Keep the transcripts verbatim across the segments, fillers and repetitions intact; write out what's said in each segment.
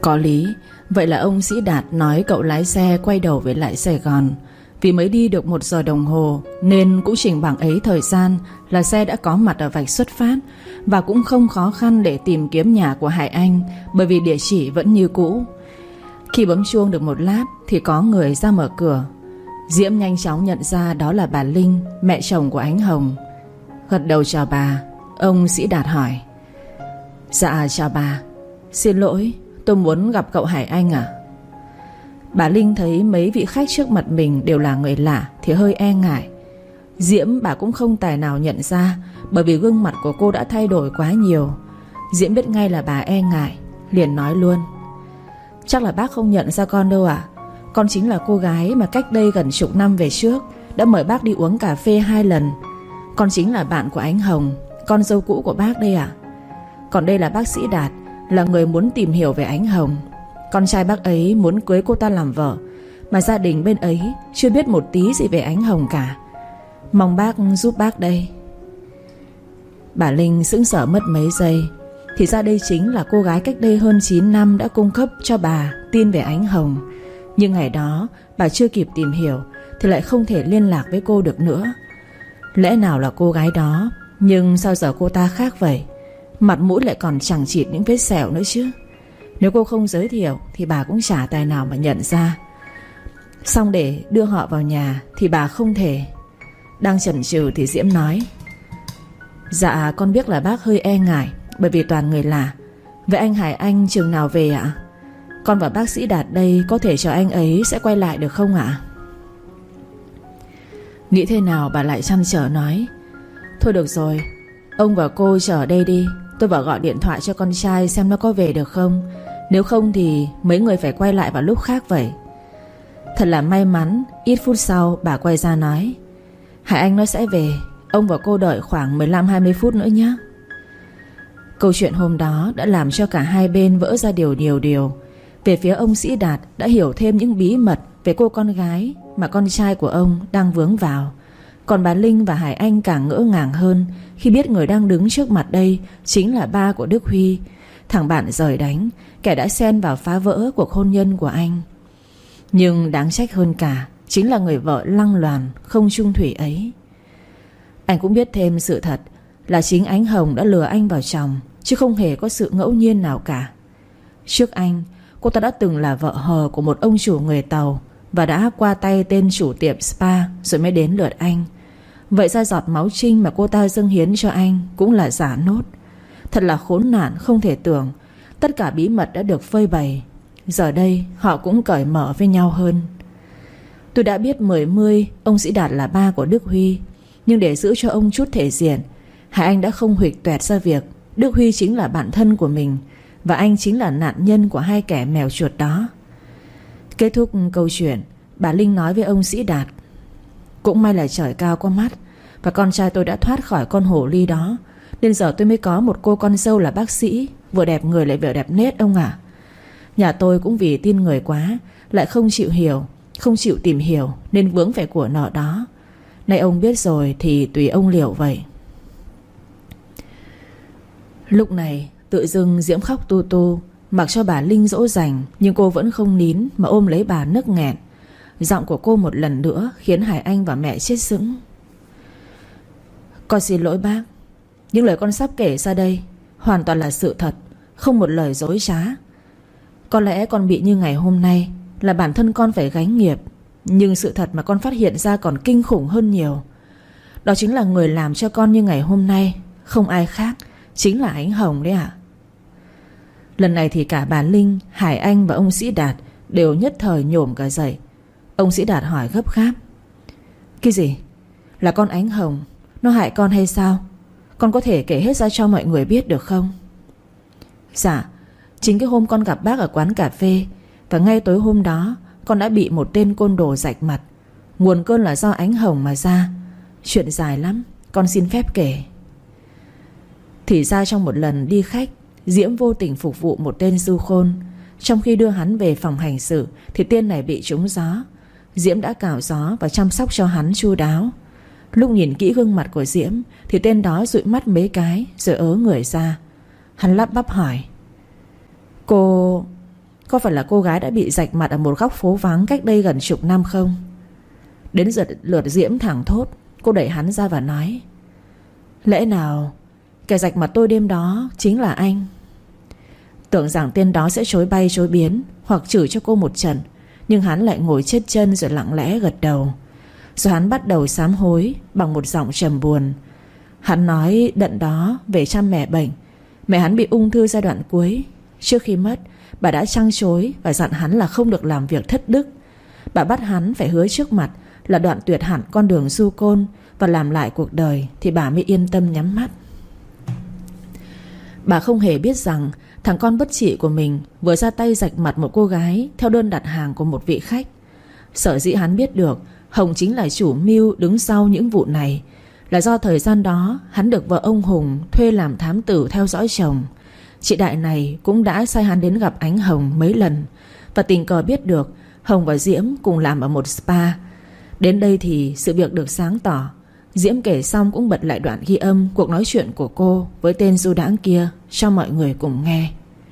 Có lý. Vậy là ông Sĩ Đạt nói cậu lái xe quay đầu về lại Sài Gòn. Vì mới đi được một giờ đồng hồ nên cũng chừng bằng ấy thời gian là xe đã có mặt ở vạch xuất phát. Và cũng không khó khăn để tìm kiếm nhà của Hải Anh, bởi vì địa chỉ vẫn như cũ. Khi bấm chuông được một lát thì có người ra mở cửa. Diễm nhanh chóng nhận ra đó là bà Linh, mẹ chồng của Ánh Hồng. Gật đầu chào bà, ông Sĩ Đạt hỏi: Dạ chào bà. Xin lỗi, tôi muốn gặp cậu Hải Anh à? Bà Linh thấy mấy vị khách trước mặt mình đều là người lạ thì hơi e ngại. Diễm bà cũng không tài nào nhận ra, bởi vì gương mặt của cô đã thay đổi quá nhiều. Diễm biết ngay là bà e ngại, liền nói luôn: Chắc là bác không nhận ra con đâu ạ. Con chính là cô gái mà cách đây gần chục năm về trước đã mời bác đi uống cà phê hai lần. Con chính là bạn của Ánh Hồng, con dâu cũ của bác đây ạ. Còn đây là bác Sĩ Đạt, là người muốn tìm hiểu về Ánh Hồng. Con trai bác ấy muốn cưới cô ta làm vợ, mà gia đình bên ấy chưa biết một tí gì về Ánh Hồng cả. Mong bác giúp bác đây. Bà Linh sững sờ mất mấy giây. Thì ra đây chính là cô gái cách đây hơn chín năm đã cung cấp cho bà tin về Ánh Hồng. Nhưng ngày đó bà chưa kịp tìm hiểu thì lại không thể liên lạc với cô được nữa. Lẽ nào là cô gái đó, nhưng sao giờ cô ta khác vậy? Mặt mũi lại còn chẳng chịt những vết sẹo nữa chứ. Nếu cô không giới thiệu thì bà cũng chả tài nào mà nhận ra. Xong để đưa họ vào nhà thì bà không thể. Đang chần chừ thì Diễm nói: Dạ con biết là bác hơi e ngại bởi vì toàn người lạ. Vậy anh Hải Anh chừng nào về ạ? Con và bác Sĩ Đạt đây có thể chờ anh ấy sẽ quay lại được không ạ? Nghĩ thế nào bà lại trăn trở nói: Thôi được rồi, ông và cô chờ ở đây đi. Tôi vào gọi điện thoại cho con trai xem nó có về được không. Nếu không thì mấy người phải quay lại vào lúc khác vậy. Thật là may mắn. Ít phút sau bà quay ra nói: Hải Anh nó sẽ về. Ông và cô đợi khoảng mười lăm hai mươi phút nữa nhé. Câu chuyện hôm đó đã làm cho cả hai bên vỡ ra điều điều điều. Về phía ông Sĩ Đạt đã hiểu thêm những bí mật về cô con gái mà con trai của ông đang vướng vào. Còn bà Linh và Hải Anh càng ngỡ ngàng hơn khi biết người đang đứng trước mặt đây chính là ba của Đức Huy, thằng bạn giời đánh, kẻ đã xen vào phá vỡ cuộc hôn nhân của anh. Nhưng đáng trách hơn cả chính là người vợ lăng loàn không chung thủy ấy. Anh cũng biết thêm sự thật là chính Ánh Hồng đã lừa anh vào chồng, chứ không hề có sự ngẫu nhiên nào cả. Trước anh, cô ta đã từng là vợ hờ của một ông chủ người Tàu và đã qua tay tên chủ tiệm spa rồi mới đến lượt anh. Vậy ra giọt máu trinh mà cô ta dâng hiến cho anh cũng là giả nốt. Thật là khốn nạn không thể tưởng. Tất cả bí mật đã được phơi bày. Giờ đây họ cũng cởi mở với nhau hơn. Tôi đã biết mười mươi ông Sĩ Đạt là ba của Đức Huy, nhưng để giữ cho ông chút thể diện, Hải Anh đã không huỵch toẹt ra việc Đức Huy chính là bạn thân của mình, và anh chính là nạn nhân của hai kẻ mèo chuột đó. Kết thúc câu chuyện, bà Linh nói với ông Sĩ Đạt: Cũng may là trời cao có mắt, và con trai tôi đã thoát khỏi con hổ ly đó, nên giờ tôi mới có một cô con dâu là bác sĩ, vừa đẹp người lại vừa đẹp nết ông ạ. Nhà tôi cũng vì tin người quá, lại không chịu hiểu, không chịu tìm hiểu, nên vướng phải của nợ đó. Nay ông biết rồi thì tùy ông liệu vậy. Lúc này tự dưng Diễm khóc tu tu, mặc cho bà Linh dỗ dành, nhưng cô vẫn không nín mà ôm lấy bà nức nghẹn. Giọng của cô một lần nữa khiến Hải Anh và mẹ chết sững. Con xin lỗi bác. Những lời con sắp kể ra đây hoàn toàn là sự thật, không một lời dối trá. Có lẽ con bị như ngày hôm nay là bản thân con phải gánh nghiệp, nhưng sự thật mà con phát hiện ra còn kinh khủng hơn nhiều. Đó chính là người làm cho con như ngày hôm nay không ai khác, chính là Ánh Hồng đấy ạ. Lần này thì cả bà Linh, Hải Anh và ông Sĩ Đạt đều nhất thời nhổm cả dậy. Ông Sĩ Đạt hỏi gấp gáp: Cái gì? Là con Ánh Hồng nó hại con hay sao? Con có thể kể hết ra cho mọi người biết được không? Dạ, chính cái hôm con gặp bác ở quán cà phê, và ngay tối hôm đó con đã bị một tên côn đồ rạch mặt. Nguồn cơn là do Ánh Hồng mà ra. Chuyện dài lắm, con xin phép kể. Thì ra trong một lần đi khách, Diễm vô tình phục vụ một tên du khôn. Trong khi đưa hắn về phòng hành sự thì tên này bị trúng gió. Diễm đã cạo gió và chăm sóc cho hắn chu đáo. Lúc nhìn kỹ gương mặt của Diễm thì tên đó dụi mắt mấy cái rồi ớ người ra. Hắn lắp bắp hỏi: Cô... có phải là cô gái đã bị rạch mặt ở một góc phố vắng cách đây gần chục năm không? Đến giật lượt Diễm thẳng thốt. Cô đẩy hắn ra và nói: lẽ nào kẻ rạch mặt tôi đêm đó chính là anh? Tưởng rằng tên đó sẽ chối bay chối biến hoặc chửi cho cô một trận, nhưng hắn lại ngồi chết chân rồi lặng lẽ gật đầu. Rồi hắn bắt đầu sám hối bằng một giọng trầm buồn. Hắn nói đợt đó về chăm mẹ bệnh. Mẹ hắn bị ung thư giai đoạn cuối. Trước khi mất, bà đã trăng trối và dặn hắn là không được làm việc thất đức. Bà bắt hắn phải hứa trước mặt là đoạn tuyệt hẳn con đường du côn và làm lại cuộc đời, thì bà mới yên tâm nhắm mắt. Bà không hề biết rằng thằng con bất trị của mình vừa ra tay rạch mặt một cô gái theo đơn đặt hàng của một vị khách. Sở dĩ hắn biết được Hồng chính là chủ mưu đứng sau những vụ này là do thời gian đó hắn được vợ ông Hùng thuê làm thám tử theo dõi chồng. Chị Đại này cũng đã sai hắn đến gặp Ánh Hồng mấy lần, và tình cờ biết được Hồng và Diễm cùng làm ở một spa. Đến đây thì sự việc được sáng tỏ. Diễm kể xong cũng bật lại đoạn ghi âm cuộc nói chuyện của cô với tên du đãng kia cho mọi người cùng nghe.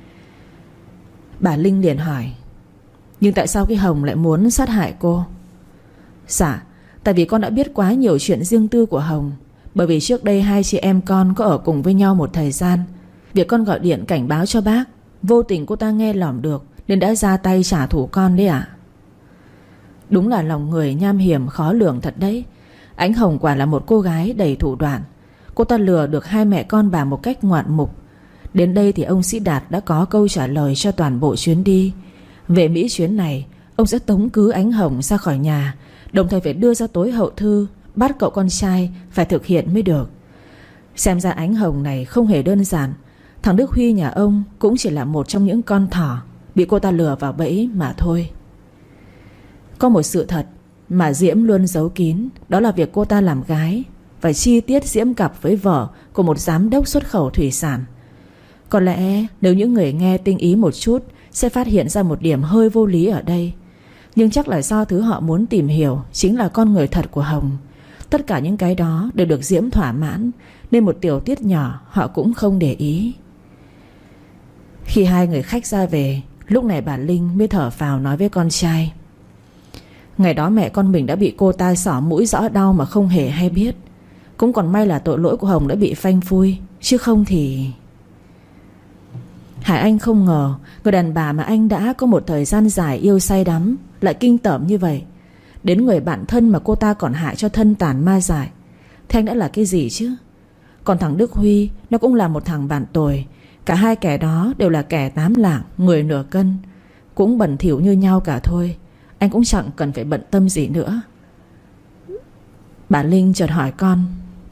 Bà Linh liền hỏi: nhưng tại sao cái Hồng lại muốn sát hại cô? Dạ, tại vì con đã biết quá nhiều chuyện riêng tư của Hồng. Bởi vì trước đây hai chị em con có ở cùng với nhau một thời gian. Việc con gọi điện cảnh báo cho bác, vô tình cô ta nghe lỏm được nên đã ra tay trả thù con đấy ạ. Đúng là lòng người nham hiểm khó lường thật đấy. Ánh Hồng quả là một cô gái đầy thủ đoạn. Cô ta lừa được hai mẹ con bà một cách ngoạn mục. Đến đây thì ông Sĩ Đạt đã có câu trả lời cho toàn bộ chuyến đi. Về Mỹ chuyến này, ông sẽ tống cứ Ánh Hồng ra khỏi nhà, đồng thời phải đưa ra tối hậu thư bắt cậu con trai phải thực hiện mới được. Xem ra Ánh Hồng này không hề đơn giản. Thằng Đức Huy nhà ông cũng chỉ là một trong những con thỏ bị cô ta lừa vào bẫy mà thôi. Có một sự thật mà Diễm luôn giấu kín, đó là việc cô ta làm gái và chi tiết Diễm cặp với vợ của một giám đốc xuất khẩu thủy sản. Có lẽ nếu những người nghe tinh ý một chút sẽ phát hiện ra một điểm hơi vô lý ở đây. Nhưng chắc là do thứ họ muốn tìm hiểu chính là con người thật của Hồng. Tất cả những cái đó đều được Diễm thỏa mãn, nên một tiểu tiết nhỏ họ cũng không để ý. Khi hai người khách ra về, lúc này bà Linh mới thở phào nói với con trai: ngày đó mẹ con mình đã bị cô ta xỏ mũi rõ đau mà không hề hay biết. Cũng còn may là tội lỗi của Hồng đã bị phanh phui, chứ không thì... Hải Anh không ngờ người đàn bà mà anh đã có một thời gian dài yêu say đắm lại kinh tởm như vậy. Đến người bạn thân mà cô ta còn hại cho thân tàn ma dại. Thế anh đã là cái gì chứ? Còn thằng Đức Huy, nó cũng là một thằng bạn tồi. Cả hai kẻ đó đều là kẻ tám lạng, người nửa cân, cũng bẩn thỉu như nhau cả thôi. Anh cũng chẳng cần phải bận tâm gì nữa. Bà Linh chợt hỏi con: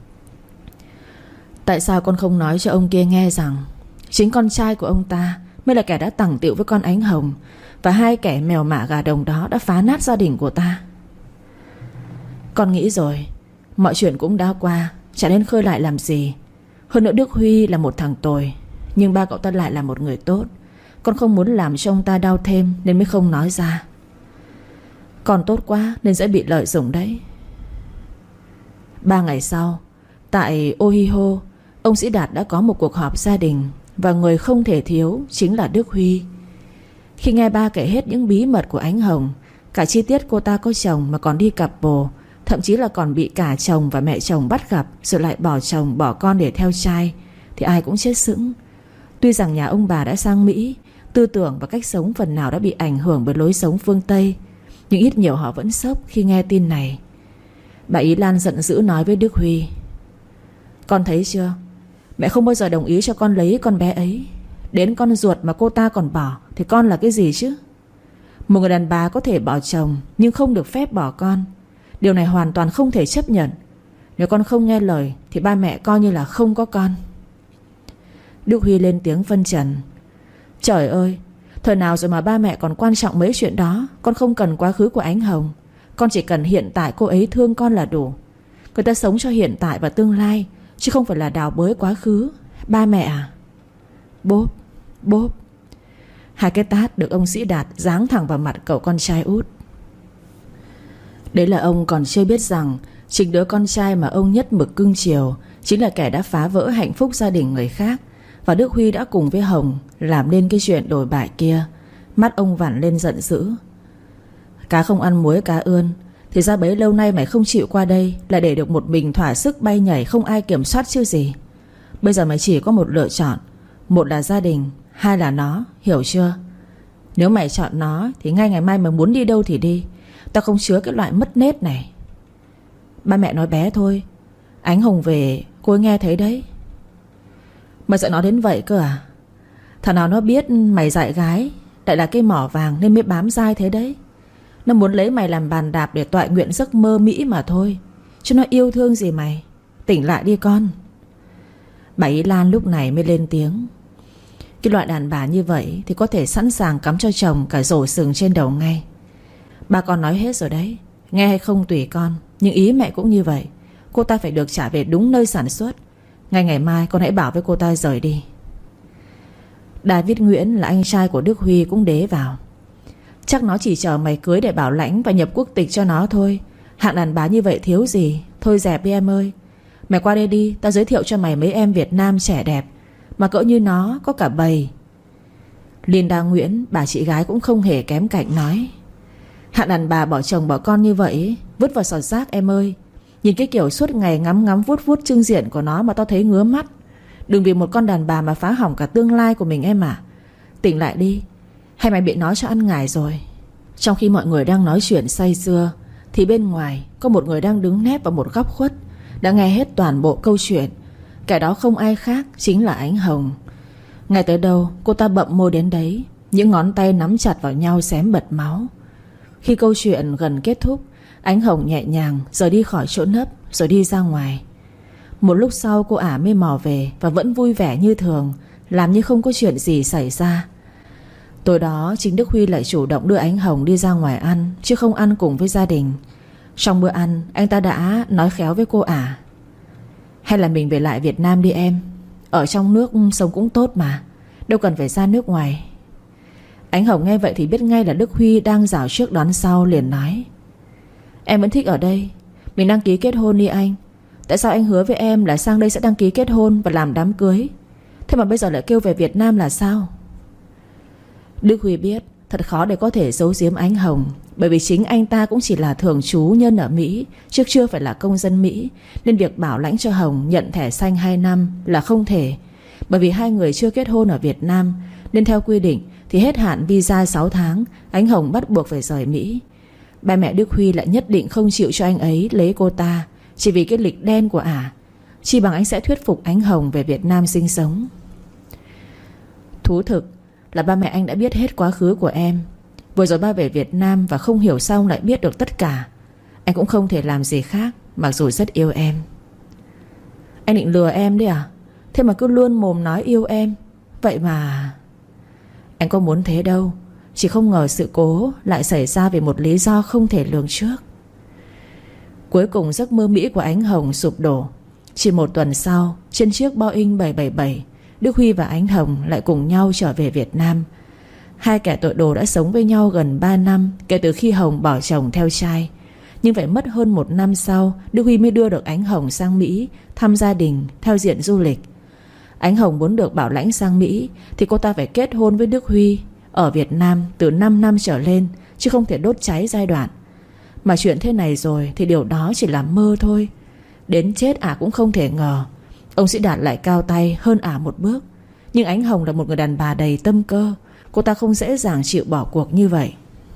tại sao con không nói cho ông kia nghe rằng chính con trai của ông ta mới là kẻ đã tằng tịu với con Ánh Hồng, và hai kẻ mèo mả gà đồng đó đã phá nát gia đình của ta? Con nghĩ rồi, mọi chuyện cũng đã qua, chả nên khơi lại làm gì. Hơn nữa Đức Huy là một thằng tồi, nhưng ba cậu ta lại là một người tốt. Con không muốn làm cho ông ta đau thêm nên mới không nói ra. Con tốt quá nên sẽ bị lợi dụng đấy. Ba ngày sau, tại Ohiho, ông Sĩ Đạt đã có một cuộc họp gia đình, và người không thể thiếu chính là Đức Huy. Khi nghe ba kể hết những bí mật của Ánh Hồng, cả chi tiết cô ta có chồng mà còn đi cặp bồ, thậm chí là còn bị cả chồng và mẹ chồng bắt gặp rồi lại bỏ chồng bỏ con để theo trai, thì ai cũng chết sững. Tuy rằng nhà ông bà đã sang Mỹ, tư tưởng và cách sống phần nào đã bị ảnh hưởng bởi lối sống phương Tây, nhưng ít nhiều họ vẫn sốc khi nghe tin này. Bà Ý Lan giận dữ nói với Đức Huy: con thấy chưa, mẹ không bao giờ đồng ý cho con lấy con bé ấy. Đến con ruột mà cô ta còn bỏ thì con là cái gì chứ? Một người đàn bà có thể bỏ chồng nhưng không được phép bỏ con. Điều này hoàn toàn không thể chấp nhận. Nếu con không nghe lời thì ba mẹ coi như là không có con. Đức Huy lên tiếng phân trần: trời ơi, thời nào rồi mà ba mẹ còn quan trọng mấy chuyện đó. Con không cần quá khứ của Ánh Hồng, con chỉ cần hiện tại cô ấy thương con là đủ. Người ta sống cho hiện tại và tương lai, chứ không phải là đào bới quá khứ. Ba mẹ à? Bốp, bốp. Hai cái tát được ông Sĩ Đạt giáng thẳng vào mặt cậu con trai út. Đấy là ông còn chưa biết rằng chính đứa con trai mà ông nhất mực cưng chiều chính là kẻ đã phá vỡ hạnh phúc gia đình người khác. Và Đức Huy đã cùng với Hồng làm nên cái chuyện đồi bại kia. Mắt ông vằn lên giận dữ. Cá không ăn muối cá ươn, thì ra bấy lâu nay mày không chịu qua đây là để được một mình thỏa sức bay nhảy, không ai kiểm soát chứ gì. Bây giờ mày chỉ có một lựa chọn. Một là gia đình, hai là nó, hiểu chưa? Nếu mày chọn nó thì ngay ngày mai mày muốn đi đâu thì đi. Tao không chứa cái loại mất nết này. Ba mẹ nói bé thôi. Ánh Hồng về cô ấy nghe thấy đấy. Mày sợ nó đến vậy cơ à? Thằng nào nó biết mày dại gái, lại là cái mỏ vàng nên mới bám dai thế đấy. Nó muốn lấy mày làm bàn đạp để toại nguyện giấc mơ Mỹ mà thôi, chứ nó yêu thương gì mày. Tỉnh lại đi con. Bà Ý Lan lúc này mới lên tiếng. Cái loại đàn bà như vậy thì có thể sẵn sàng cắm cho chồng cả rổ sừng trên đầu ngay. Bà con nói hết rồi đấy. Nghe hay không tùy con, nhưng ý mẹ cũng như vậy. Cô ta phải được trả về đúng nơi sản xuất. Ngay ngày mai con hãy bảo với cô ta rời đi. David Nguyễn là anh trai của Đức Huy cũng đế vào. Chắc nó chỉ chờ mày cưới để bảo lãnh và nhập quốc tịch cho nó thôi. Hạng đàn bà như vậy thiếu gì. Thôi dẹp đi em ơi. Mày qua đây đi, tao giới thiệu cho mày mấy em Việt Nam trẻ đẹp, mà cỡ như nó có cả bầy. Linda Nguyễn, bà chị gái cũng không hề kém cạnh nói. Hạng đàn bà bỏ chồng bỏ con như vậy vứt vào sọt rác em ơi. Nhìn cái kiểu suốt ngày ngắm ngắm vuốt vuốt trưng diện của nó mà tao thấy ngứa mắt. Đừng vì một con đàn bà mà phá hỏng cả tương lai của mình em à. Tỉnh lại đi. Hay mày bị nó cho ăn ngải rồi? Trong khi mọi người đang nói chuyện say sưa thì bên ngoài có một người đang đứng nép vào một góc khuất, đã nghe hết toàn bộ câu chuyện. Kẻ đó không ai khác chính là Ánh Hồng. Ngay tới đâu cô ta bậm môi đến đấy, những ngón tay nắm chặt vào nhau xém bật máu. Khi câu chuyện gần kết thúc, Ánh Hồng nhẹ nhàng rời đi khỏi chỗ nấp, rồi đi ra ngoài. Một lúc sau cô ả mới mò về và vẫn vui vẻ như thường, làm như không có chuyện gì xảy ra. Tối đó chính Đức Huy lại chủ động đưa Ánh Hồng đi ra ngoài ăn, chứ không ăn cùng với gia đình. Trong bữa ăn anh ta đã nói khéo với cô ả. Hay là mình về lại Việt Nam đi em. Ở trong nước sống cũng tốt mà, đâu cần phải ra nước ngoài. Ánh Hồng nghe vậy thì biết ngay là Đức Huy đang giảo trước đón sau, liền nói. Em vẫn thích ở đây. Mình đăng ký kết hôn đi anh. Tại sao anh hứa với em là sang đây sẽ đăng ký kết hôn và làm đám cưới, thế mà bây giờ lại kêu về Việt Nam là sao? Đức Huy biết thật khó để có thể giấu giếm Ánh Hồng, bởi vì chính anh ta cũng chỉ là thường trú nhân ở Mỹ, chứ chưa phải là công dân Mỹ. Nên việc bảo lãnh cho Hồng nhận thẻ xanh hai năm là không thể. Bởi vì hai người chưa kết hôn ở Việt Nam, nên theo quy định thì hết hạn visa sáu tháng, Ánh Hồng bắt buộc phải rời Mỹ. Ba mẹ Đức Huy lại nhất định không chịu cho anh ấy lấy cô ta, chỉ vì cái lịch đen của ả. Chi bằng anh sẽ thuyết phục Ánh Hồng về Việt Nam sinh sống. Thú thực là ba mẹ anh đã biết hết quá khứ của em. Vừa rồi ba về Việt Nam và không hiểu sao lại biết được tất cả. Anh cũng không thể làm gì khác, mặc dù rất yêu em. Anh định lừa em đấy à? Thế mà cứ luôn mồm nói yêu em. Vậy mà... Anh có muốn thế đâu. Chỉ không ngờ sự cố lại xảy ra vì một lý do không thể lường trước. Cuối cùng giấc mơ Mỹ của Ánh Hồng sụp đổ. Chỉ một tuần sau, trên chiếc Boeing bảy bảy bảy, Đức Huy và Ánh Hồng lại cùng nhau trở về Việt Nam. Hai kẻ tội đồ đã sống với nhau gần ba năm kể từ khi Hồng bỏ chồng theo trai. Nhưng phải mất hơn một năm sau, Đức Huy mới đưa được Ánh Hồng sang Mỹ thăm gia đình theo diện du lịch. Ánh Hồng muốn được bảo lãnh sang Mỹ thì cô ta phải kết hôn với Đức Huy ở Việt Nam từ năm năm trở lên, chứ không thể đốt cháy giai đoạn. Mà chuyện thế này rồi thì điều đó chỉ là mơ thôi. Đến chết ả cũng không thể ngờ ông Sĩ Đạt lại cao tay hơn ả một bước. Nhưng Ánh Hồng là một người đàn bà đầy tâm cơ, cô ta không dễ dàng chịu bỏ cuộc như vậy.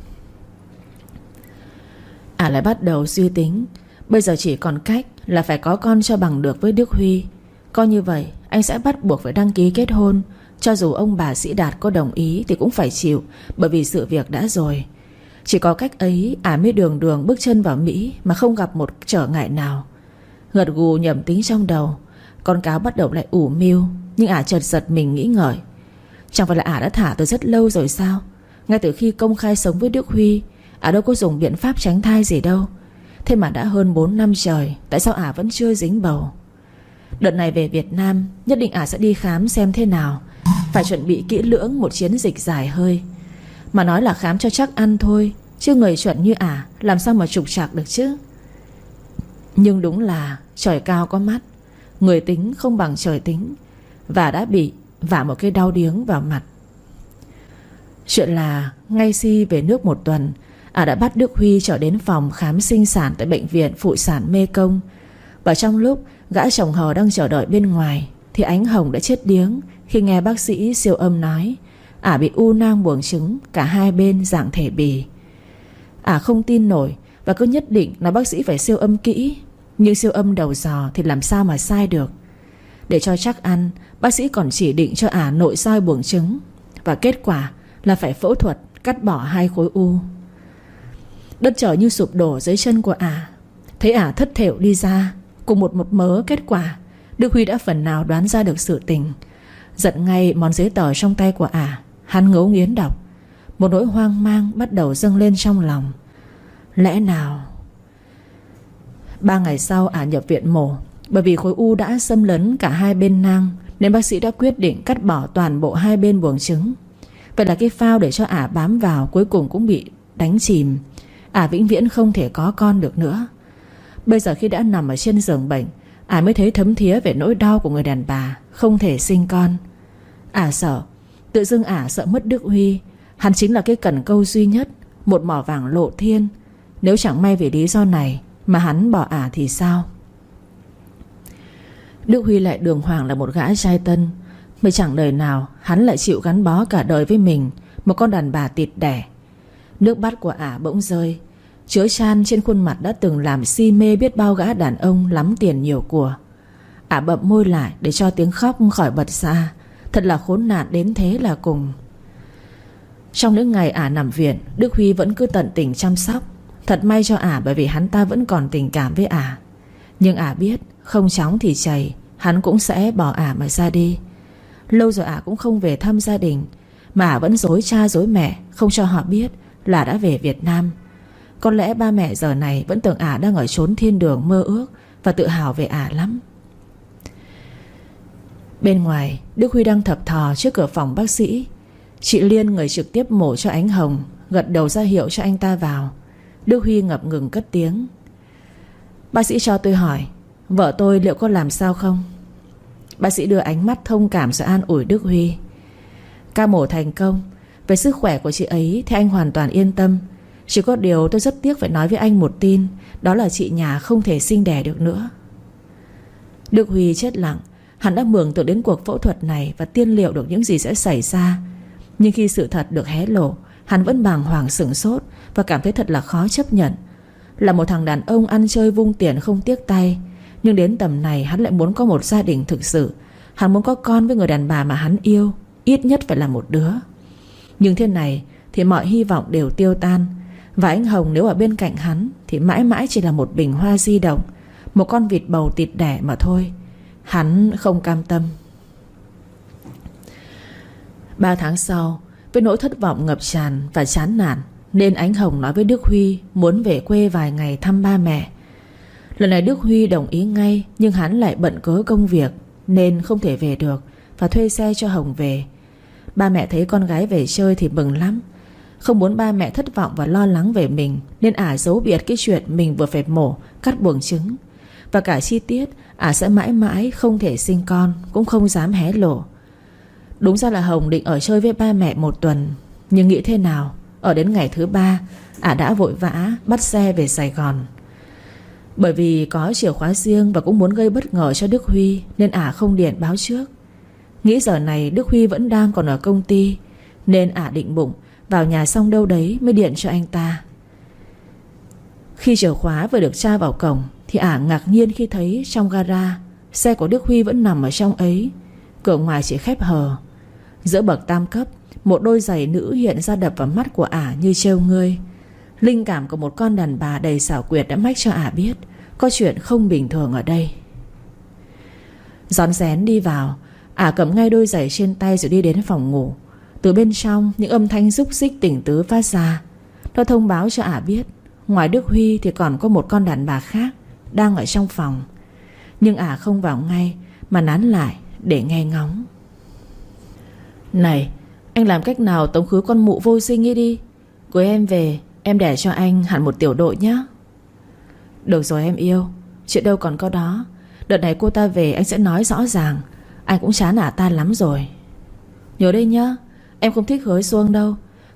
Ả lại bắt đầu suy tính. Bây giờ chỉ còn cách là phải có con cho bằng được với Đức Huy. Coi như vậy anh sẽ bắt buộc phải đăng ký kết hôn. Cho dù ông bà Sĩ Đạt có đồng ý thì cũng phải chịu, bởi vì sự việc đã rồi. Chỉ có cách ấy ả mới đường đường bước chân vào Mỹ mà không gặp một trở ngại nào. Gật gù nhẩm tính trong đầu, con cáo bắt đầu lại ủ mưu. Nhưng ả chợt giật mình nghĩ ngợi. Chẳng phải là ả đã thả từ rất lâu rồi sao? Ngay từ khi công khai sống với Đức Huy, ả đâu có dùng biện pháp tránh thai gì đâu. Thế mà đã hơn bốn năm trời, tại sao ả vẫn chưa dính bầu? Đợt này về Việt Nam nhất định ả sẽ đi khám xem thế nào. Phải chuẩn bị kỹ lưỡng một chiến dịch dài hơi. Mà nói là khám cho chắc ăn thôi, chứ người chuẩn như ả làm sao mà trục trặc được chứ. Nhưng đúng là trời cao có mắt, người tính không bằng trời tính. Và đã bị vả một cái đau điếng vào mặt. Chuyện là ngay khi về nước một tuần, ả đã bắt Đức Huy trở đến phòng khám sinh sản tại bệnh viện phụ sản Mê Công. Và trong lúc gã chồng hờ đang chờ đợi bên ngoài thì Ánh Hồng đã chết điếng khi nghe bác sĩ siêu âm nói ả bị u nang buồng trứng cả hai bên dạng thể bì. Ả không tin nổi và cứ nhất định là bác sĩ phải siêu âm kỹ. Nhưng siêu âm đầu dò thì làm sao mà sai được. Để cho chắc ăn, bác sĩ còn chỉ định cho ả nội soi buồng trứng. Và kết quả là phải phẫu thuật cắt bỏ hai khối u. Đất trời như sụp đổ dưới chân của ả. Thấy ả thất thểu đi ra cùng một một mớ kết quả, Đức Huy đã phần nào đoán ra được sự tình. Giận ngay món giấy tờ trong tay của ả, hắn ngấu nghiến đọc. Một nỗi hoang mang bắt đầu dâng lên trong lòng. Lẽ nào... Ba ngày sau ả nhập viện mổ. Bởi vì khối u đã xâm lấn cả hai bên nang, nên bác sĩ đã quyết định cắt bỏ toàn bộ hai bên buồng trứng. Vậy là cái phao để cho ả bám vào cuối cùng cũng bị đánh chìm. Ả vĩnh viễn không thể có con được nữa. Bây giờ khi đã nằm ở trên giường bệnh, ả mới thấy thấm thía về nỗi đau của người đàn bà không thể sinh con. Ả sợ, tự dưng ả sợ mất Đức Huy. Hắn chính là cái cần câu duy nhất, một mỏ vàng lộ thiên. Nếu chẳng may vì lý do này mà hắn bỏ ả thì sao? Đức Huy lại đường hoàng là một gã trai tân. Mới chẳng đời nào hắn lại chịu gắn bó cả đời với mình, một con đàn bà tịt đẻ. Nước mắt của ả bỗng rơi, chứa chan trên khuôn mặt đã từng làm si mê biết bao gã đàn ông lắm tiền nhiều của. Ả bậm môi lại để cho tiếng khóc khỏi bật ra. Thật là khốn nạn đến thế là cùng. Trong những ngày ả nằm viện, Đức Huy vẫn cứ tận tình chăm sóc. Thật may cho ả bởi vì hắn ta vẫn còn tình cảm với ả. Nhưng ả biết không chóng thì chày, hắn cũng sẽ bỏ ả mà ra đi. Lâu rồi ả cũng không về thăm gia đình, mà ả vẫn dối cha dối mẹ, không cho họ biết là đã về Việt Nam. Có lẽ ba mẹ giờ này vẫn tưởng ả đang ở chốn thiên đường mơ ước, và tự hào về ả lắm. Bên ngoài, Đức Huy đang thập thò trước cửa phòng bác sĩ. Chị Liên, người trực tiếp mổ cho Ánh Hồng, gật đầu ra hiệu cho anh ta vào. Đức Huy ngập ngừng cất tiếng: "Bác sĩ cho tôi hỏi, vợ tôi liệu có làm sao không?" Bác sĩ đưa ánh mắt thông cảm rồi an ủi Đức Huy: "Ca mổ thành công. Về sức khỏe của chị ấy thì anh hoàn toàn yên tâm. Chỉ có điều tôi rất tiếc phải nói với anh một tin, đó là chị nhà không thể sinh đẻ được nữa." Đức Huy chết lặng. Hắn đã mường tượng đến cuộc phẫu thuật này và tiên liệu được những gì sẽ xảy ra. Nhưng khi sự thật được hé lộ, hắn vẫn bàng hoàng sửng sốt và cảm thấy thật là khó chấp nhận. Là một thằng đàn ông ăn chơi vung tiền không tiếc tay, nhưng đến tầm này hắn lại muốn có một gia đình thực sự. Hắn muốn có con với người đàn bà mà hắn yêu, ít nhất phải là một đứa. Nhưng thế này thì mọi hy vọng đều tiêu tan. Và Ánh Hồng nếu ở bên cạnh hắn thì mãi mãi chỉ là một bình hoa di động, một con vịt bầu tịt đẻ mà thôi. Hắn không cam tâm. Ba tháng sau, với nỗi thất vọng ngập tràn và chán nản, nên Ánh Hồng nói với Đức Huy muốn về quê vài ngày thăm ba mẹ. Lần này Đức Huy đồng ý ngay, nhưng hắn lại bận cớ công việc nên không thể về được, và thuê xe cho Hồng về. Ba mẹ thấy con gái về chơi thì mừng lắm. Không muốn ba mẹ thất vọng và lo lắng về mình, nên ả giấu biệt cái chuyện mình vừa phải mổ, cắt buồng trứng. Và cả chi tiết ả sẽ mãi mãi không thể sinh con cũng không dám hé lộ. Đúng ra là Hồng định ở chơi với ba mẹ một tuần, nhưng nghĩ thế nào, ở đến ngày thứ ba, ả đã vội vã bắt xe về Sài Gòn. Bởi vì có chìa khóa riêng và cũng muốn gây bất ngờ cho Đức Huy, nên ả không điện báo trước. Nghĩ giờ này Đức Huy vẫn đang còn ở công ty, nên ả định bụng vào nhà xong đâu đấy mới điện cho anh ta. Khi chìa khóa vừa được tra vào cổng thì ả ngạc nhiên khi thấy trong gara xe của Đức Huy vẫn nằm ở trong ấy. Cửa ngoài chỉ khép hờ. Giữa bậc tam cấp, một đôi giày nữ hiện ra đập vào mắt của ả như trêu ngươi. Linh cảm của một con đàn bà đầy xảo quyệt đã mách cho ả biết có chuyện không bình thường ở đây. Rón rén đi vào, ả cầm ngay đôi giày trên tay rồi đi đến phòng ngủ. Từ bên trong, những âm thanh rúc rích tỉnh tứ phát ra. Nó thông báo cho ả biết ngoài Đức Huy thì còn có một con đàn bà khác đang ở trong phòng. Nhưng ả không vào ngay mà nán lại để nghe ngóng. "Này, anh làm cách nào tống khứ con mụ vô sinh ấy đi. Cưới em về, em đẻ cho anh hẳn một tiểu đội nhé." "Được rồi em yêu, chuyện đâu còn có đó. Đợt này cô ta về anh sẽ nói rõ ràng. Anh cũng chán ả ta lắm rồi. Nhớ đây nhá, em không thích hới xuông đâu.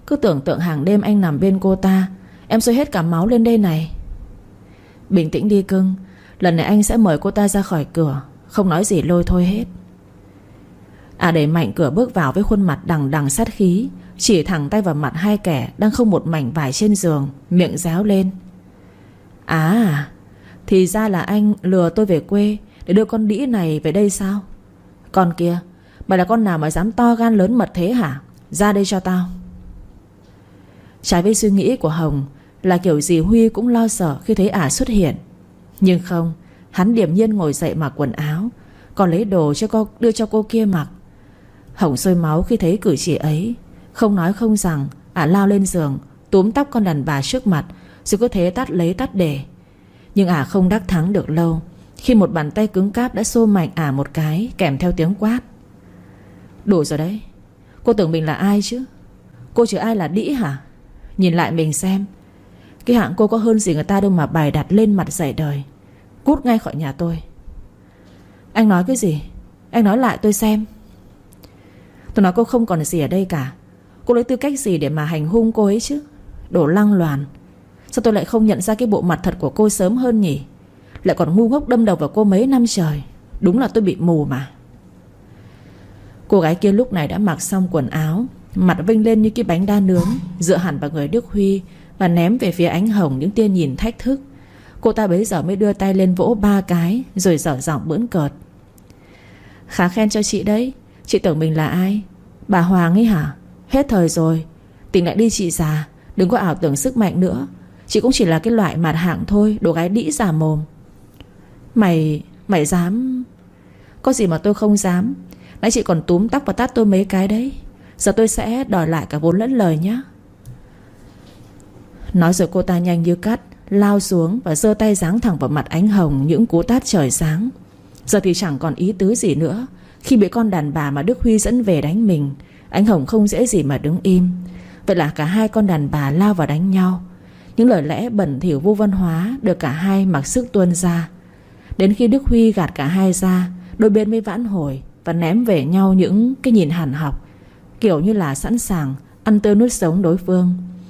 Cứ tưởng tượng hàng đêm anh nằm bên cô ta, em sôi hết cả máu lên đây này. Bình tĩnh đi cưng. Lần này anh sẽ mời cô ta ra khỏi cửa, không nói gì lôi thôi hết. À đẩy mạnh cửa bước vào với khuôn mặt đằng đằng sát khí, chỉ thẳng tay vào mặt hai kẻ đang không một mảnh vải trên giường, miệng réo lên. À, thì ra là anh lừa tôi về quê để đưa con đĩ này về đây sao? Con kia, mày là con nào mà dám to gan lớn mật thế hả? Ra đây cho tao. Trái với suy nghĩ của Hồng là kiểu gì Huy cũng lo sợ khi thấy ả xuất hiện. Nhưng không, hắn điềm nhiên ngồi dậy mặc quần áo, còn lấy đồ cho cô, đưa cho cô kia mặc. Hồng sôi máu khi thấy cử chỉ ấy. Không nói không rằng, ả lao lên giường, túm tóc con đàn bà trước mặt, rồi cứ thế tát lấy tát để. Nhưng ả không đắc thắng được lâu, khi một bàn tay cứng cáp đã xô mạnh ả một cái, kèm theo tiếng quát. Đủ rồi đấy. Cô tưởng mình là ai chứ? Cô chứ ai là đĩ hả? Nhìn lại mình xem. Cái hạng cô có hơn gì người ta đâu mà bày đặt lên mặt dạy đời. Cút ngay khỏi nhà tôi. Anh nói cái gì? Anh nói lại tôi xem. Tôi nói cô không còn gì ở đây cả. Cô lấy tư cách gì để mà hành hung cô ấy chứ? Đồ lăng loàn. Sao tôi lại không nhận ra cái bộ mặt thật của cô sớm hơn nhỉ? Lại còn ngu ngốc đâm đầu vào cô mấy năm trời. Đúng là tôi bị mù mà. Cô gái kia lúc này đã mặc xong quần áo, mặt vênh lên như cái bánh đa nướng, dựa hẳn vào người Đức Huy và ném về phía ánh Hồng những tia nhìn thách thức. Cô ta bấy giờ mới đưa tay lên vỗ ba cái, rồi dở giọng bỡn cợt. Khá khen cho chị đấy. Chị tưởng mình là ai? Bà Hoàng ấy hả? Hết thời rồi. Tỉnh lại đi chị già. Đừng có ảo tưởng sức mạnh nữa. Chị cũng chỉ là cái loại mặt hạng thôi. Đồ gái đĩ già mồm. Mày... Mày dám... Có gì mà tôi không dám. Nãy chị còn túm tóc và tát tôi mấy cái đấy. Giờ tôi sẽ đòi lại cả vốn lẫn lời nhé. Nói rồi cô ta nhanh như cắt lao xuống và giơ tay giáng thẳng vào mặt ánh Hồng những cú tát trời sáng. Giờ thì chẳng còn ý tứ gì nữa. Khi bị con đàn bà mà Đức Huy dẫn về đánh mình, ánh Hồng không dễ gì mà đứng im. Vậy là cả hai con đàn bà lao vào đánh nhau. Những lời lẽ bẩn thỉu vô văn hóa được cả hai mặc sức tuôn ra. Đến khi Đức Huy gạt cả hai ra, đôi bên mới vãn hồi và ném về nhau những cái nhìn hằn học, kiểu như là sẵn sàng ăn tươi nuốt sống đối phương.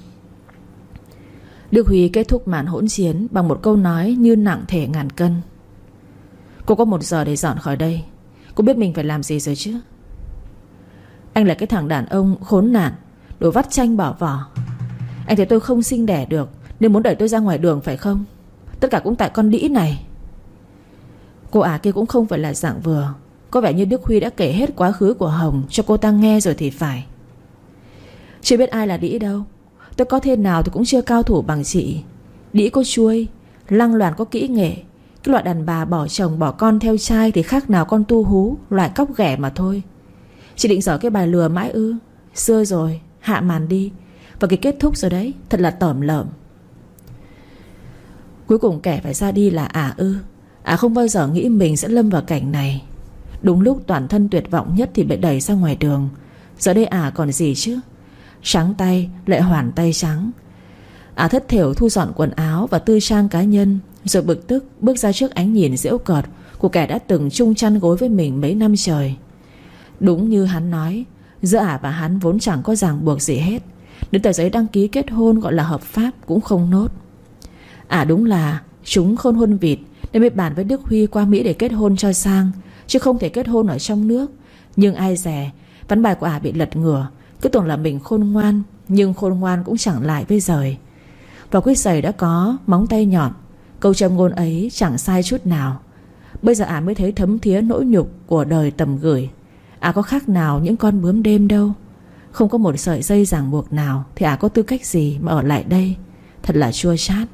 Đức Huy kết thúc màn hỗn chiến bằng một câu nói như nặng thể ngàn cân. Cô có một giờ để dọn khỏi đây. Cô biết mình phải làm gì rồi chứ? Anh là cái thằng đàn ông khốn nạn, đồ vắt chanh bỏ vỏ. Anh thấy tôi không sinh đẻ được nên muốn đẩy tôi ra ngoài đường phải không? Tất cả cũng tại con đĩ này. Cô ả kia cũng không phải là dạng vừa. Có vẻ như Đức Huy đã kể hết quá khứ của Hồng cho cô ta nghe rồi thì phải. Chưa biết ai là đĩ đâu. Tôi có thế nào thì cũng chưa cao thủ bằng chị. Đĩ có chuôi, lăng loàn có kỹ nghệ. Cái loại đàn bà bỏ chồng bỏ con theo trai thì khác nào con tu hú, loại cóc ghẻ mà thôi. Chị định dở cái bài lừa mãi ư? Xưa rồi, hạ màn đi. Và cái kết thúc rồi đấy, thật là tởm lợm. Cuối cùng kẻ phải ra đi là ả ư? Ả không bao giờ nghĩ mình sẽ lâm vào cảnh này. Đúng lúc toàn thân tuyệt vọng nhất thì bị đẩy ra ngoài đường. Giờ đây ả còn gì chứ? Trắng tay lại hoàn tay trắng. Ả thất thểu thu dọn quần áo và tư trang cá nhân, rồi bực tức bước ra trước ánh nhìn giễu cợt của kẻ đã từng chung chăn gối với mình mấy năm trời. Đúng như hắn nói, giữa ả và hắn vốn chẳng có ràng buộc gì hết. Đến tờ giấy đăng ký kết hôn gọi là hợp pháp cũng không nốt. Ả đúng là chúng khôn huân vịt nên mới bàn với Đức Huy qua Mỹ để kết hôn cho sang, chứ không thể kết hôn ở trong nước. Nhưng ai dè ván bài của ả bị lật ngửa. Cứ tưởng là mình khôn ngoan, nhưng khôn ngoan cũng chẳng lại với giời. Và quýt giày đã có móng tay nhọn. Câu châm ngôn ấy chẳng sai chút nào. Bây giờ ả mới thấy thấm thía nỗi nhục của đời tầm gửi. Ả có khác nào những con bướm đêm đâu. Không có một sợi dây ràng buộc nào thì ả có tư cách gì mà ở lại đây. Thật là chua chát.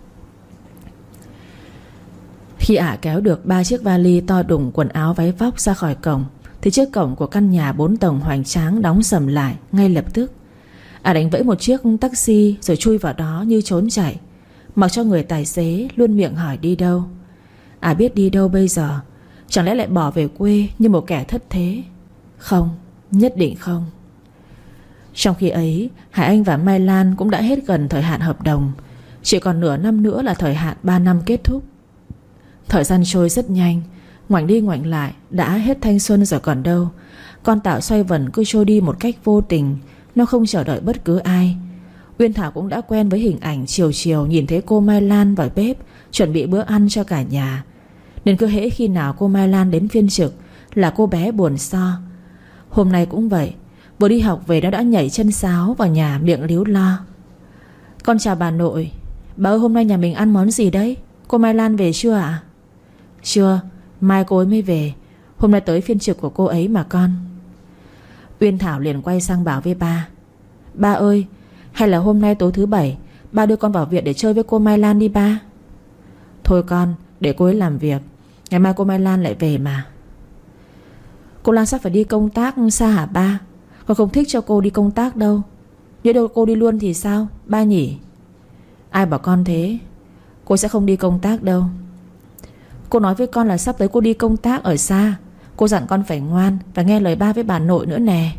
Khi ả kéo được ba chiếc vali to đùng quần áo váy vóc ra khỏi cổng, thì trước cổng của căn nhà bốn tầng hoành tráng đóng sầm lại ngay lập tức. Ả đánh vẫy một chiếc taxi rồi chui vào đó như trốn chạy, mặc cho người tài xế luôn miệng hỏi đi đâu. Ả biết đi đâu bây giờ? Chẳng lẽ lại bỏ về quê như một kẻ thất thế? Không, nhất định không. Trong khi ấy, Hải Anh và Mai Lan cũng đã hết gần thời hạn hợp đồng. Chỉ còn nửa năm nữa là thời hạn ba năm kết thúc. Thời gian trôi rất nhanh, ngoảnh đi ngoảnh lại đã hết thanh xuân rồi còn đâu. Con tảo xoay vần cứ trôi đi một cách vô tình, Nó không chờ đợi bất cứ ai. Uyên Thảo cũng đã quen với hình ảnh chiều chiều nhìn thấy cô Mai Lan vào bếp chuẩn bị bữa ăn cho cả nhà, nên cứ hễ khi nào cô Mai Lan đến phiên trực là cô bé buồn so. Hôm nay cũng vậy. Vừa đi học về nó đã nhảy chân sáo vào nhà miệng líu lo: "Con chào bà nội. Bà ơi, hôm nay nhà mình ăn món gì đấy? Cô Mai Lan về chưa ạ?" À? "Chưa, mai cô ấy mới về. Hôm nay tới phiên trực của cô ấy mà con." Uyên Thảo liền quay sang bảo với ba: "Ba ơi, hay là hôm nay tối thứ bảy ba đưa con vào viện để chơi với cô Mai Lan đi ba." "Thôi con, để cô ấy làm việc. Ngày mai cô Mai Lan lại về mà." "Cô Lan sắp phải đi công tác xa hả ba? Con không thích cho cô đi công tác đâu. Nhớ đâu cô đi luôn thì sao ba nhỉ?" "Ai bảo con thế? Cô sẽ không đi công tác đâu. Cô nói với con là sắp tới cô đi công tác ở xa. Cô dặn con phải ngoan và nghe lời ba với bà nội nữa nè."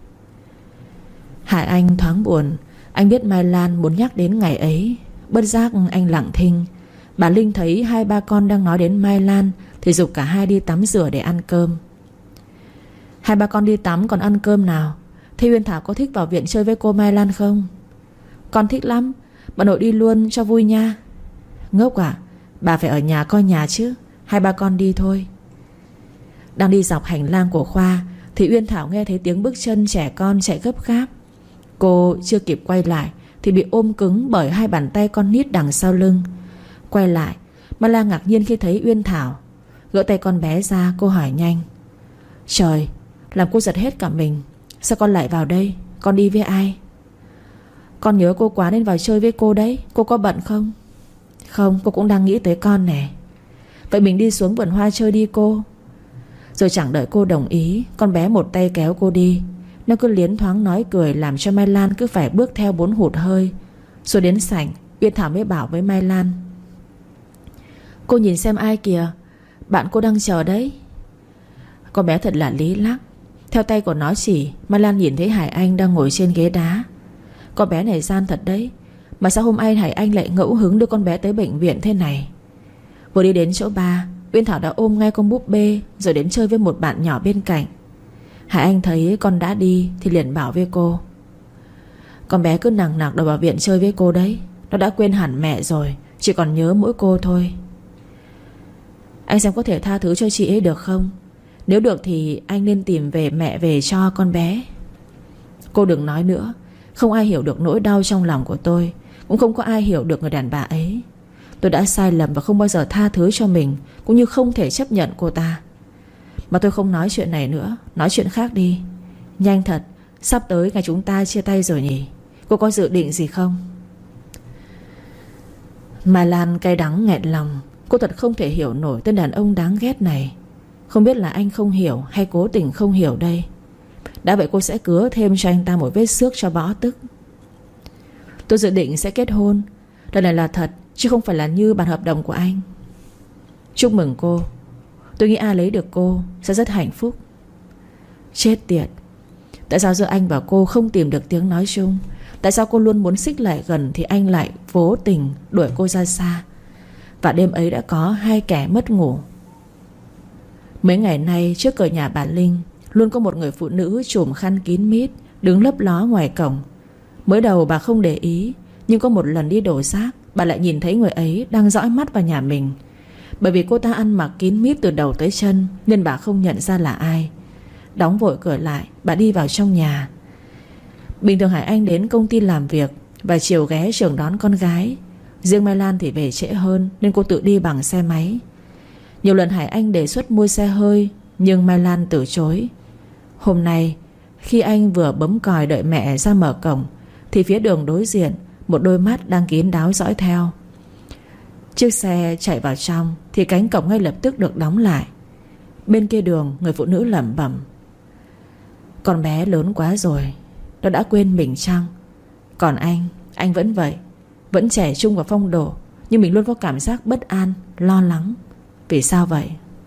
Hải Anh thoáng buồn. Anh biết Mai Lan muốn nhắc đến ngày ấy. Bất giác anh lặng thinh. Bà Linh thấy hai ba con đang nói đến Mai Lan thì giục cả hai đi tắm rửa để ăn cơm. "Hai ba con đi tắm còn ăn cơm nào. Thế Uyên Thảo có thích vào viện chơi với cô Mai Lan không?" "Con thích lắm. Bà nội đi luôn cho vui nha." "Ngốc à, bà phải ở nhà coi nhà chứ. Hai ba con đi thôi." Đang đi dọc hành lang của khoa thì Uyên Thảo nghe thấy tiếng bước chân trẻ con chạy gấp gáp. Cô chưa kịp quay lại thì bị ôm cứng bởi hai bàn tay con nít đằng sau lưng. Quay lại, Mai Lan ngạc nhiên khi thấy Uyên Thảo. Gỡ tay con bé ra, cô hỏi nhanh: "Trời, làm cô giật hết cả mình. Sao con lại vào đây? Con đi với ai?" "Con nhớ cô quá nên vào chơi với cô đấy. Cô có bận không?" "Không, cô cũng đang nghĩ tới con nè." "Vậy mình đi xuống vườn hoa chơi đi cô." Rồi chẳng đợi cô đồng ý, con bé một tay kéo cô đi. Nó cứ liến thoáng nói cười làm cho Mai Lan cứ phải bước theo bốn hụt hơi. Rồi đến sảnh, Uyên Thảo mới bảo với Mai Lan: "Cô nhìn xem ai kìa. Bạn cô đang chờ đấy." Con bé thật là lý lắc. Theo tay của nó chỉ, Mai Lan nhìn thấy Hải Anh đang ngồi trên ghế đá. Con bé này gian thật đấy. Mà sao hôm nay Hải Anh lại ngẫu hứng đưa con bé tới bệnh viện thế này? Vừa đi đến chỗ ba, Uyên Thảo đã ôm ngay con búp bê rồi đến chơi với một bạn nhỏ bên cạnh. Hải Anh thấy con đã đi thì liền bảo với cô: "Con bé cứ nằng nặc đòi vào viện chơi với cô đấy. Nó đã quên hẳn mẹ rồi, chỉ còn nhớ mỗi cô thôi. Anh xem có thể tha thứ cho chị ấy được không? Nếu được thì anh nên tìm về mẹ về cho con bé." "Cô đừng nói nữa. Không ai hiểu được nỗi đau trong lòng của tôi. Cũng không có ai hiểu được người đàn bà ấy. Tôi đã sai lầm và không bao giờ tha thứ cho mình, cũng như không thể chấp nhận cô ta. Mà tôi không nói chuyện này nữa. Nói chuyện khác đi. Nhanh thật, sắp tới ngày chúng ta chia tay rồi nhỉ. Cô có dự định gì không?" Mai Lan cay đắng nghẹn lòng. Cô thật không thể hiểu nổi tên đàn ông đáng ghét này. Không biết là anh không hiểu hay cố tình không hiểu đây. Đã vậy cô sẽ cứa thêm cho anh ta một vết xước cho bỏ tức. "Tôi dự định sẽ kết hôn. Lần này là thật, chứ không phải là như bản hợp đồng của anh." "Chúc mừng cô. Tôi nghĩ ai lấy được cô sẽ rất hạnh phúc." Chết tiệt. Tại sao giữa anh và cô không tìm được tiếng nói chung? Tại sao cô luôn muốn xích lại gần thì anh lại vô tình đuổi cô ra xa? Và đêm ấy đã có hai kẻ mất ngủ. Mấy ngày nay trước cửa nhà bà Linh luôn có một người phụ nữ trùm khăn kín mít đứng lấp ló ngoài cổng. Mới đầu bà không để ý, nhưng có một lần đi đổ rác, bà lại nhìn thấy người ấy đang dõi mắt vào nhà mình. Bởi vì cô ta ăn mặc kín mít từ đầu tới chân nên bà không nhận ra là ai. Đóng vội cửa lại, bà đi vào trong nhà. Bình thường Hải Anh đến công ty làm việc và chiều ghé trường đón con gái. Riêng Mai Lan thì về trễ hơn nên cô tự đi bằng xe máy. Nhiều lần Hải Anh đề xuất mua xe hơi, nhưng Mai Lan từ chối. Hôm nay khi anh vừa bấm còi đợi mẹ ra mở cổng thì phía đường đối diện một đôi mắt đang kín đáo dõi theo. Chiếc xe chạy vào trong thì cánh cổng ngay lập tức được đóng lại. Bên kia đường người phụ nữ lẩm bẩm: "Con bé lớn quá rồi. Nó đã quên mình chăng? Còn anh, anh vẫn vậy. Vẫn trẻ trung và phong độ, nhưng mình luôn có cảm giác bất an, lo lắng. Vì sao vậy?"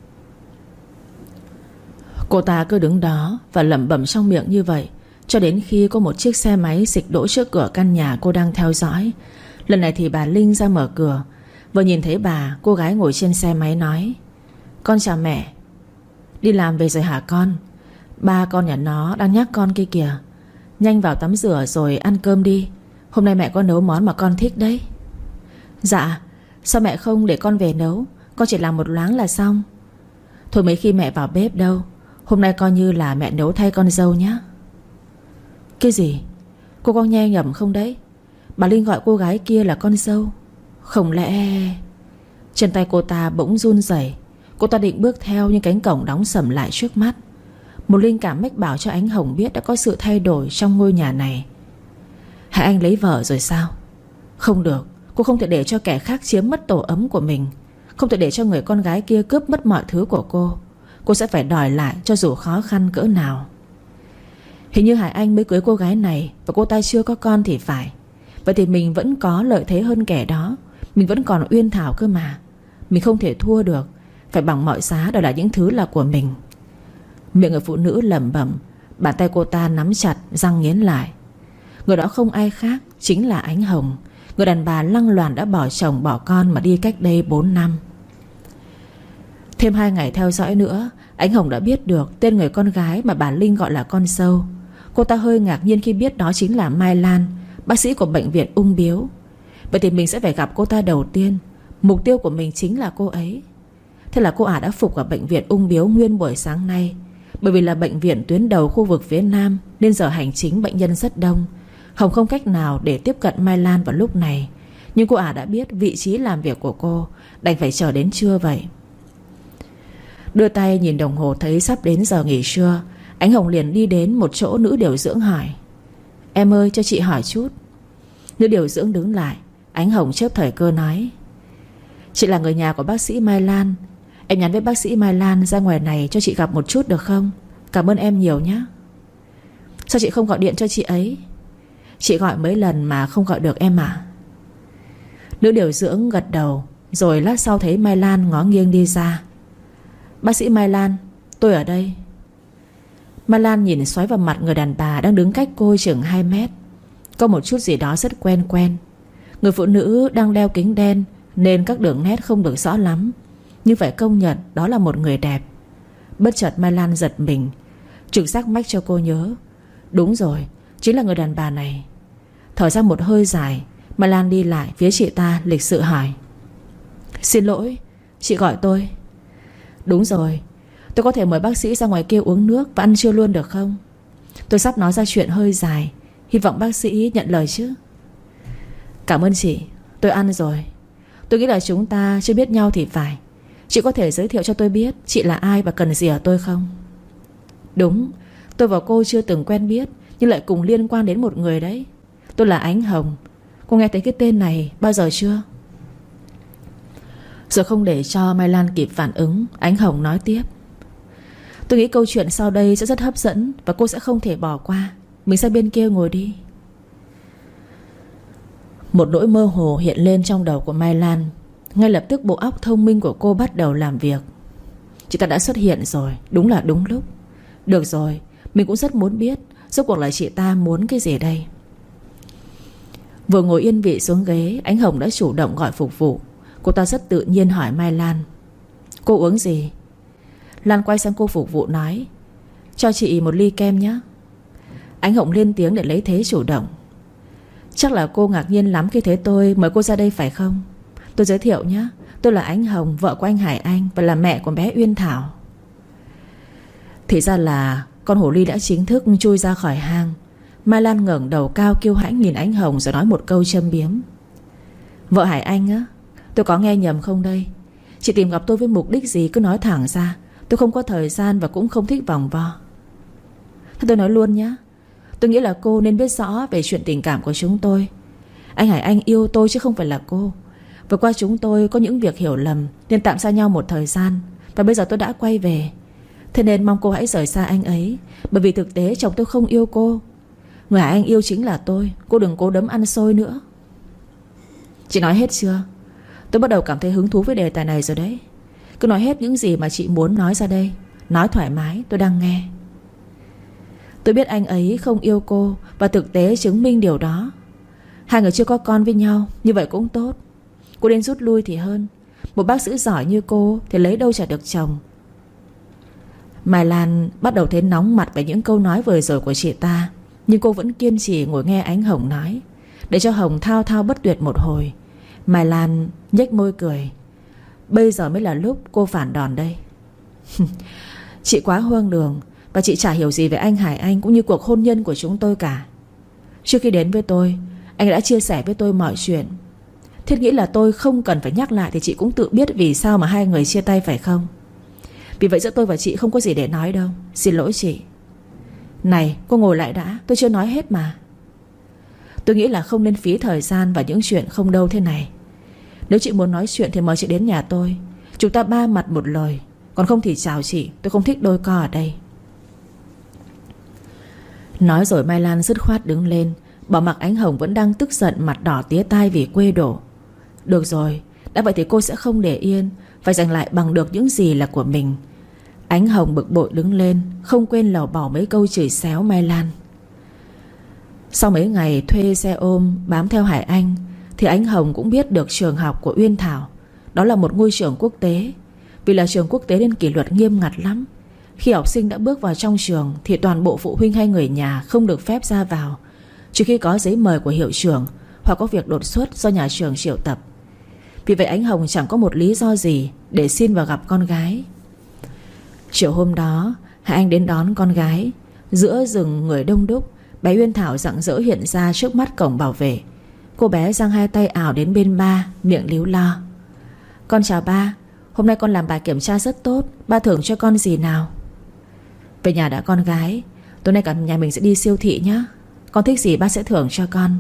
Cô ta cứ đứng đó và lẩm bẩm trong miệng như vậy cho đến khi có một chiếc xe máy xịch đỗ trước cửa căn nhà cô đang theo dõi. Lần này thì bà Linh ra mở cửa. Vừa nhìn thấy bà, cô gái ngồi trên xe máy nói: "Con chào mẹ. Đi làm về rồi hả con? Ba con nhà nó đang nhắc con kia kìa. Nhanh vào tắm rửa rồi ăn cơm đi. Hôm nay mẹ có nấu món mà con thích đấy. Dạ. Sao mẹ không để con về nấu? Con chỉ làm một loáng là xong. Thôi mấy khi mẹ vào bếp đâu. Hôm nay coi như là mẹ nấu thay con dâu nhé. Cái gì? Cô có nghe nhầm không đấy? Bà Linh gọi cô gái kia là con dâu. Không lẽ... Chân tay cô ta bỗng run rẩy. Cô ta định bước theo nhưng cánh cổng đóng sầm lại trước mắt. Một linh cảm mách bảo cho Ánh Hồng biết đã có sự thay đổi trong ngôi nhà này. Hải Anh lấy vợ rồi sao? Không được. Cô không thể để cho kẻ khác chiếm mất tổ ấm của mình. Không thể để cho người con gái kia cướp mất mọi thứ của cô. Cô sẽ phải đòi lại cho dù khó khăn cỡ nào. Hình như Hải Anh mới cưới cô gái này và cô ta chưa có con thì phải. Vậy thì mình vẫn có lợi thế hơn kẻ đó. Mình vẫn còn uyên thảo cơ mà. Mình không thể thua được. Phải bằng mọi giá đòi lại những thứ là của mình. Miệng người phụ nữ lẩm bẩm. Bàn tay cô ta nắm chặt, răng nghiến lại. Người đó không ai khác, chính là Ánh Hồng. Người đàn bà lăng loàn đã bỏ chồng bỏ con mà đi cách đây bốn năm. Thêm hai ngày theo dõi nữa, Ánh Hồng đã biết được tên người con gái mà bà Linh gọi là con dâu. Cô ta hơi ngạc nhiên khi biết đó chính là Mai Lan, bác sĩ của bệnh viện ung biếu. Vậy thì mình sẽ phải gặp cô ta đầu tiên. Mục tiêu của mình chính là cô ấy. Thế là cô ả đã phục ở bệnh viện ung biếu nguyên buổi sáng nay. Bởi vì là bệnh viện tuyến đầu khu vực phía Nam nên giờ hành chính bệnh nhân rất đông. Hồng không cách nào để tiếp cận Mai Lan vào lúc này. Nhưng cô ả đã biết vị trí làm việc của cô, đành phải chờ đến trưa vậy. Đưa tay nhìn đồng hồ thấy sắp đến giờ nghỉ trưa. Ánh Hồng liền đi đến một chỗ nữ điều dưỡng hỏi: Em ơi, cho chị hỏi chút. Nữ điều dưỡng đứng lại. Ánh Hồng chớp thời cơ nói: Chị là người nhà của bác sĩ Mai Lan. Em nhắn với bác sĩ Mai Lan ra ngoài này cho chị gặp một chút được không? Cảm ơn em nhiều nhé. Sao chị không gọi điện cho chị ấy? Chị gọi mấy lần mà không gọi được em à? Nữ điều dưỡng gật đầu. Rồi lát sau thấy Mai Lan ngó nghiêng đi ra. Bác sĩ Mai Lan, tôi ở đây. Mai Lan nhìn xoáy vào mặt người đàn bà đang đứng cách cô chừng hai mét. Có một chút gì đó rất quen quen. Người phụ nữ đang đeo kính đen nên các đường nét không được rõ lắm, nhưng phải công nhận đó là một người đẹp. Bất chợt Mai Lan giật mình. Trực giác mách cho cô nhớ. Đúng rồi, chính là người đàn bà này. Thở ra một hơi dài, Mai Lan đi lại phía chị ta lịch sự hỏi: Xin lỗi, chị gọi tôi. Đúng rồi, tôi có thể mời bác sĩ ra ngoài kia uống nước và ăn trưa luôn được không? Tôi sắp nói ra chuyện hơi dài, hy vọng bác sĩ nhận lời chứ. Cảm ơn chị, tôi ăn rồi. Tôi nghĩ là chúng ta chưa biết nhau thì phải. Chị có thể giới thiệu cho tôi biết chị là ai và cần gì ở tôi không? Đúng, tôi và cô chưa từng quen biết, nhưng lại cùng liên quan đến một người đấy. Tôi là Ánh Hồng. Cô nghe thấy cái tên này bao giờ chưa? Rồi không để cho Mai Lan kịp phản ứng, Ánh Hồng nói tiếp: Tôi nghĩ câu chuyện sau đây sẽ rất hấp dẫn và cô sẽ không thể bỏ qua. Mình sang bên kia ngồi đi. Một nỗi mơ hồ hiện lên trong đầu của Mai Lan. Ngay lập tức bộ óc thông minh của cô bắt đầu làm việc. Chị ta đã xuất hiện rồi, đúng là đúng lúc. Được rồi, mình cũng rất muốn biết rốt cuộc là chị ta muốn cái gì đây. Vừa ngồi yên vị xuống ghế, Ánh Hồng đã chủ động gọi phục vụ. Cô ta rất tự nhiên hỏi Mai Lan: Cô uống gì? Lan quay sang cô phục vụ nói: Cho chị một ly kem nhé. Ánh Hồng lên tiếng để lấy thế chủ động: Chắc là cô ngạc nhiên lắm khi thấy tôi mời cô ra đây phải không? Tôi giới thiệu nhé, tôi là Ánh Hồng, vợ của anh Hải Anh và là mẹ của bé Uyên Thảo. Thì ra là con hổ ly đã chính thức chui ra khỏi hang. Mai Lan ngẩng đầu cao kiêu hãnh nhìn Ánh Hồng rồi nói một câu châm biếm: Vợ Hải Anh á? Tôi có nghe nhầm không đây? Chị tìm gặp tôi với mục đích gì cứ nói thẳng ra. Tôi không có thời gian và cũng không thích vòng vo. Thế tôi nói luôn nhé, tôi nghĩ là cô nên biết rõ về chuyện tình cảm của chúng tôi. Anh Hải Anh yêu tôi chứ không phải là cô. Vừa qua chúng tôi có những việc hiểu lầm nên tạm xa nhau một thời gian. Và bây giờ tôi đã quay về. Thế nên mong cô hãy rời xa anh ấy. Bởi vì thực tế chồng tôi không yêu cô. Người Hải Anh yêu chính là tôi. Cô đừng cố đấm ăn xôi nữa. Chị nói hết chưa? Tôi bắt đầu cảm thấy hứng thú với đề tài này rồi đấy. Cứ nói hết những gì mà chị muốn nói ra đây. Nói thoải mái, tôi đang nghe. Tôi biết anh ấy không yêu cô và thực tế chứng minh điều đó. Hai người chưa có con với nhau, như vậy cũng tốt. Cô nên rút lui thì hơn. Một bác sĩ giỏi như cô thì lấy đâu trả được chồng. Mai Lan bắt đầu thấy nóng mặt về những câu nói vừa rồi của chị ta. Nhưng cô vẫn kiên trì ngồi nghe Ánh Hồng nói, để cho Hồng thao thao bất tuyệt một hồi. Mai Lan nhếch môi cười. Bây giờ mới là lúc cô phản đòn đây. Chị quá hoang đường, và chị chả hiểu gì về anh Hải Anh cũng như cuộc hôn nhân của chúng tôi cả. Trước khi đến với tôi, anh đã chia sẻ với tôi mọi chuyện. Thiết nghĩ là tôi không cần phải nhắc lại thì chị cũng tự biết vì sao mà hai người chia tay phải không? Vì vậy giữa tôi và chị không có gì để nói đâu. Xin lỗi chị. Này, cô ngồi lại đã, tôi chưa nói hết mà. Tôi nghĩ là không nên phí thời gian vào những chuyện không đâu thế này. Nếu chị muốn nói chuyện thì mời chị đến nhà tôi, chúng ta ba mặt một lời. Còn không thì chào chị, tôi không thích đôi co ở đây. Nói rồi Mai Lan dứt khoát đứng lên, bỏ mặc Ánh Hồng vẫn đang tức giận, mặt đỏ tía tai vì quê đổ. Được rồi, đã vậy thì cô sẽ không để yên, phải giành lại bằng được những gì là của mình. Ánh Hồng bực bội đứng lên, không quên lầu bỏ mấy câu chửi xéo Mai Lan. Sau mấy ngày thuê xe ôm bám theo Hải Anh, thì Ánh Hồng cũng biết được trường học của Uyên Thảo. Đó là một ngôi trường quốc tế. Vì là trường quốc tế nên kỷ luật nghiêm ngặt lắm. Khi học sinh đã bước vào trong trường thì toàn bộ phụ huynh hay người nhà không được phép ra vào, trừ khi có giấy mời của hiệu trưởng hoặc có việc đột xuất do nhà trường triệu tập. Vì vậy Ánh Hồng chẳng có một lý do gì để xin vào gặp con gái. Chiều hôm đó Hải Anh đến đón con gái. Giữa rừng người đông đúc, bé Uyên Thảo rạng rỡ hiện ra trước mắt cổng bảo vệ. Cô bé giang hai tay ảo đến bên ba, miệng líu lo. Con chào ba, hôm nay con làm bài kiểm tra rất tốt, ba thưởng cho con gì nào? Về nhà đã con gái, tối nay cả nhà mình sẽ đi siêu thị nhé. Con thích gì ba sẽ thưởng cho con.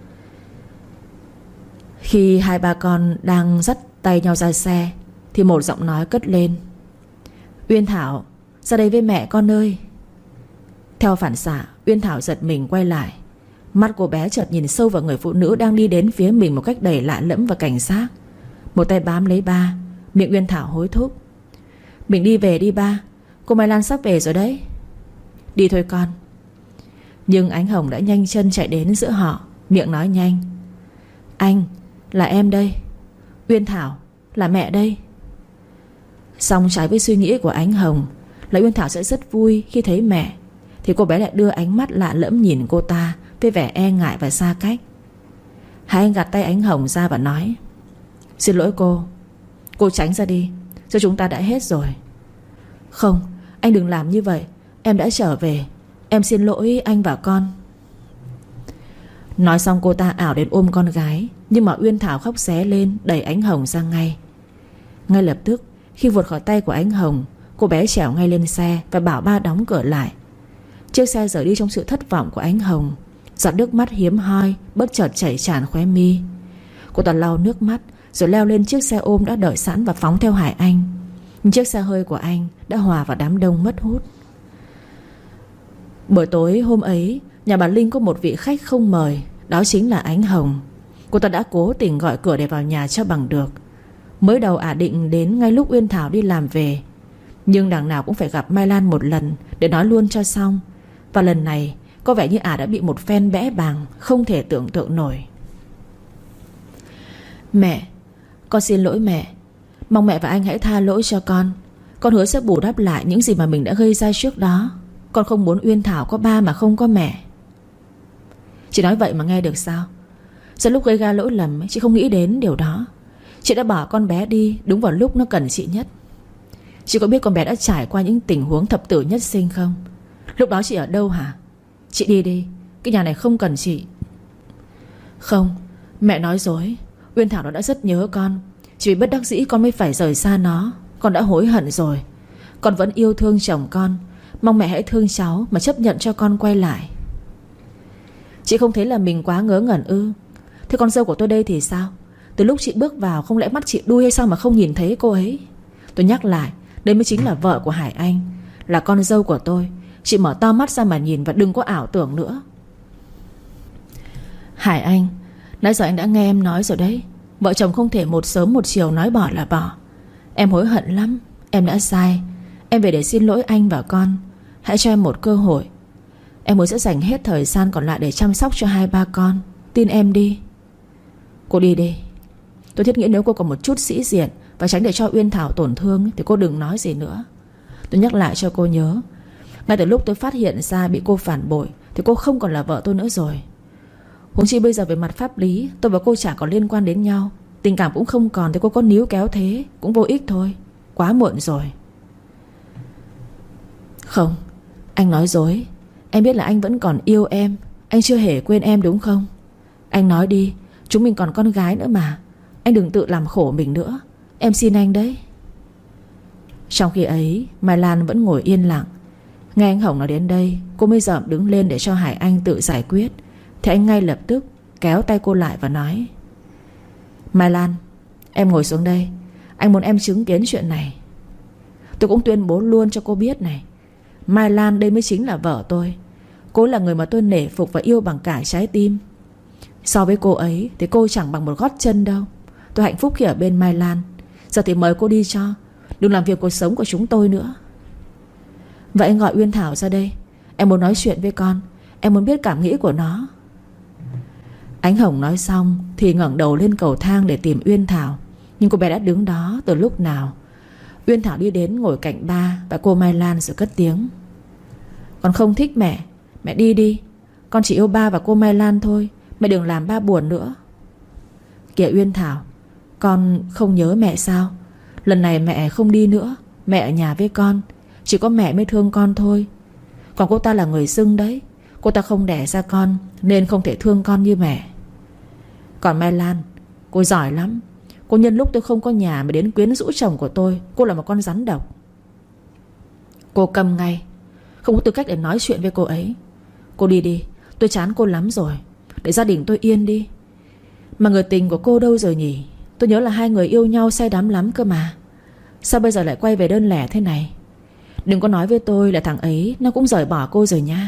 Khi hai ba con đang dắt tay nhau ra xe thì một giọng nói cất lên. Uyên Thảo, ra đây với mẹ con ơi. Theo phản xạ, Uyên Thảo giật mình quay lại. Mắt cô bé chợt nhìn sâu vào người phụ nữ đang đi đến phía mình một cách đầy lạ lẫm và cảnh giác. Một tay bám lấy ba, miệng Uyên Thảo hối thúc. Mình đi về đi ba, cô Mai Lan sắp về rồi đấy. Đi thôi con. Nhưng Ánh Hồng đã nhanh chân chạy đến giữa họ, miệng nói nhanh. Anh, là em đây. Uyên Thảo, là mẹ đây. Song trái với suy nghĩ của Ánh Hồng là Uyên Thảo sẽ rất vui khi thấy mẹ, thì cô bé lại đưa ánh mắt lạ lẫm nhìn cô ta với vẻ e ngại và xa cách. Hai anh gạt tay Ánh Hồng ra và nói. Xin lỗi cô. Cô tránh ra đi, cho chúng ta đã hết rồi. Không, anh đừng làm như vậy. Em đã trở về. Em xin lỗi anh và con. Nói xong cô ta ảo đến ôm con gái, nhưng mà Uyên Thảo khóc ré lên, đẩy Ánh Hồng ra ngay. Ngay lập tức khi vụt khỏi tay của Ánh Hồng, cô bé trèo ngay lên xe và bảo ba đóng cửa lại. Chiếc xe rời đi trong sự thất vọng của Ánh Hồng. Giọt nước mắt hiếm hoi bất chợt chảy tràn khóe mi. Cô ta lau nước mắt rồi leo lên chiếc xe ôm đã đợi sẵn và phóng theo Hải Anh. Nhưng chiếc xe hơi của anh đã hòa vào đám đông mất hút. Buổi tối hôm ấy, nhà bà Linh có một vị khách không mời. Đó chính là Ánh Hồng. Cô ta đã cố tình gọi cửa để vào nhà cho bằng được. Mới đầu ả định đến ngay lúc Uyên Thảo đi làm về, nhưng đằng nào cũng phải gặp Mai Lan một lần để nói luôn cho xong. Và lần này có vẻ như ả đã bị một phen bẽ bàng không thể tưởng tượng nổi. Mẹ, con xin lỗi mẹ. Mong mẹ và anh hãy tha lỗi cho con. Con hứa sẽ bù đắp lại những gì mà mình đã gây ra trước đó. Con không muốn Uyên Thảo có ba mà không có mẹ. Chị nói vậy mà nghe được sao? Sau lúc gây ra lỗi lầm, chị không nghĩ đến điều đó. Chị đã bỏ con bé đi đúng vào lúc nó cần chị nhất. Chị có biết con bé đã trải qua những tình huống thập tử nhất sinh không? Lúc đó chị ở đâu hả? Chị đi đi, cái nhà này không cần chị. Không, mẹ nói dối. Uyên Thảo nó đã rất nhớ con. Chỉ vì bất đắc dĩ con mới phải rời xa nó. Con đã hối hận rồi. Con vẫn yêu thương chồng con. Mong mẹ hãy thương cháu mà chấp nhận cho con quay lại. Chị không thấy là mình quá ngớ ngẩn ư? Thế con dâu của tôi đây thì sao? Từ lúc chị bước vào không lẽ mắt chị đuôi hay sao mà không nhìn thấy cô ấy? Tôi nhắc lại, đây mới chính là vợ của Hải Anh, là con dâu của tôi. Chị mở to mắt ra mà nhìn và đừng có ảo tưởng nữa. Hải Anh, nãy giờ anh đã nghe em nói rồi đấy. Vợ chồng không thể một sớm một chiều nói bỏ là bỏ. Em hối hận lắm. Em đã sai. Em về để xin lỗi anh và con. Hãy cho em một cơ hội. Em mới sẽ dành hết thời gian còn lại để chăm sóc cho hai ba con. Tin em đi. Cô đi đi. Tôi thiết nghĩ nếu cô còn một chút sĩ diện và tránh để cho Uyên Thảo tổn thương thì cô đừng nói gì nữa. Tôi nhắc lại cho cô nhớ, ngay từ lúc tôi phát hiện ra bị cô phản bội thì cô không còn là vợ tôi nữa rồi. Huống chi bây giờ về mặt pháp lý tôi và cô chả có liên quan đến nhau, tình cảm cũng không còn, thì cô có níu kéo thế cũng vô ích thôi. Quá muộn rồi. Không, anh nói dối. Em biết là anh vẫn còn yêu em. Anh chưa hề quên em đúng không? Anh nói đi, chúng mình còn con gái nữa mà. Anh đừng tự làm khổ mình nữa. Em xin anh đấy. Trong khi ấy Mai Lan vẫn ngồi yên lặng. Nghe anh Hồng nói đến đây, cô mới dợm đứng lên để cho Hải Anh tự giải quyết. Thì anh ngay lập tức kéo tay cô lại và nói: Mai Lan, em ngồi xuống đây. Anh muốn em chứng kiến chuyện này. Tôi cũng tuyên bố luôn cho cô biết này, Mai Lan đây mới chính là vợ tôi. Cô là người mà tôi nể phục và yêu bằng cả trái tim. So với cô ấy thì cô chẳng bằng một gót chân đâu. Tôi hạnh phúc khi ở bên Mai Lan. Giờ thì mời cô đi cho. Đừng làm việc cuộc sống của chúng tôi nữa. Vậy anh gọi Uyên Thảo ra đây. Em muốn nói chuyện với con. Em muốn biết cảm nghĩ của nó. Ánh Hồng nói xong thì ngẩng đầu lên cầu thang để tìm Uyên Thảo. Nhưng cô bé đã đứng đó từ lúc nào. Uyên Thảo đi đến ngồi cạnh ba và cô Mai Lan rồi cất tiếng: Con không thích mẹ. Mẹ đi đi. Con chỉ yêu ba và cô Mai Lan thôi. Mẹ đừng làm ba buồn nữa. Kìa Uyên Thảo, con không nhớ mẹ sao? Lần này mẹ không đi nữa. Mẹ ở nhà với con. Chỉ có mẹ mới thương con thôi. Còn cô ta là người xưng đấy. Cô ta không đẻ ra con nên không thể thương con như mẹ. Còn Mai Lan, cô giỏi lắm. Cô nhân lúc tôi không có nhà mà đến quyến rũ chồng của tôi. Cô là một con rắn độc. Cô câm ngay. Không có tư cách để nói chuyện với cô ấy. Cô đi đi. Tôi chán cô lắm rồi. Để gia đình tôi yên đi. Mà người tình của cô đâu rồi nhỉ? Tôi nhớ là hai người yêu nhau say đắm lắm cơ mà. Sao bây giờ lại quay về đơn lẻ thế này? Đừng có nói với tôi là thằng ấy nó cũng rời bỏ cô rồi nha.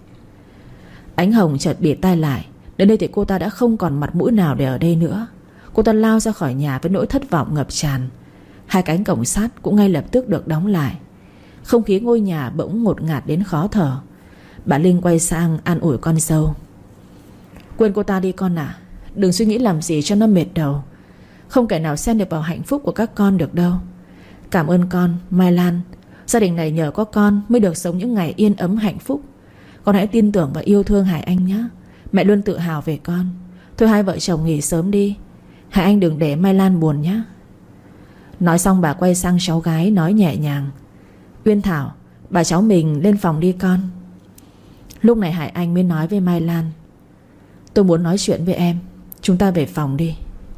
Ánh Hồng chợt bịt tai lại. Đến đây thì cô ta đã không còn mặt mũi nào để ở đây nữa. Cô ta lao ra khỏi nhà với nỗi thất vọng ngập tràn. Hai cánh cổng sắt cũng ngay lập tức được đóng lại. Không khí ngôi nhà bỗng ngột ngạt đến khó thở. Bà Linh quay sang an ủi con dâu: Quên cô ta đi con ạ. Đừng suy nghĩ làm gì cho nó mệt đầu. Không kẻ nào xen được vào hạnh phúc của các con được đâu. Cảm ơn con, Mai Lan. Gia đình này nhờ có con mới được sống những ngày yên ấm hạnh phúc. Con hãy tin tưởng và yêu thương Hải Anh nhé. Mẹ luôn tự hào về con. Thôi hai vợ chồng nghỉ sớm đi. Hải Anh đừng để Mai Lan buồn nhé. Nói xong bà quay sang cháu gái nói nhẹ nhàng: Uyên Thảo, bà cháu mình lên phòng đi con. Lúc này Hải Anh mới nói với Mai Lan: Tôi muốn nói chuyện với em. Chúng ta về phòng đi.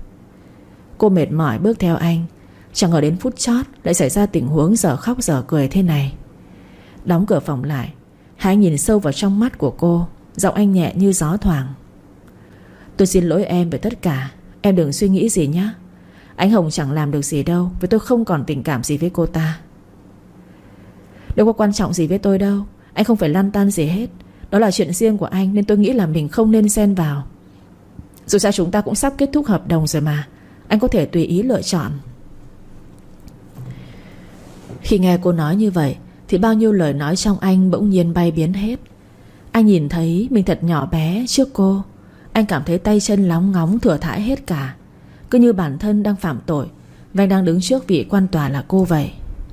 Cô mệt mỏi bước theo anh. Chẳng ngờ đến phút chót lại xảy ra tình huống giờ khóc giờ cười thế này. Đóng cửa phòng lại, Hải Anh nhìn sâu vào trong mắt của cô. Giọng anh nhẹ như gió thoảng: Tôi xin lỗi em về tất cả. Em đừng suy nghĩ gì nhé. Anh Hồng chẳng làm được gì đâu, vì tôi không còn tình cảm gì với cô ta. Đâu có quan trọng gì với tôi đâu. Anh không phải lăn tan gì hết. Đó là chuyện riêng của anh, nên tôi nghĩ là mình không nên xen vào. Dù sao chúng ta cũng sắp kết thúc hợp đồng rồi mà. Anh có thể tùy ý lựa chọn. Khi nghe cô nói như vậy thì bao nhiêu lời nói trong anh bỗng nhiên bay biến hết. Anh nhìn thấy mình thật nhỏ bé trước cô. Anh cảm thấy tay chân lóng ngóng thừa thãi hết cả. Cứ như bản thân đang phạm tội và anh đang đứng trước vị quan tòa là cô vậy.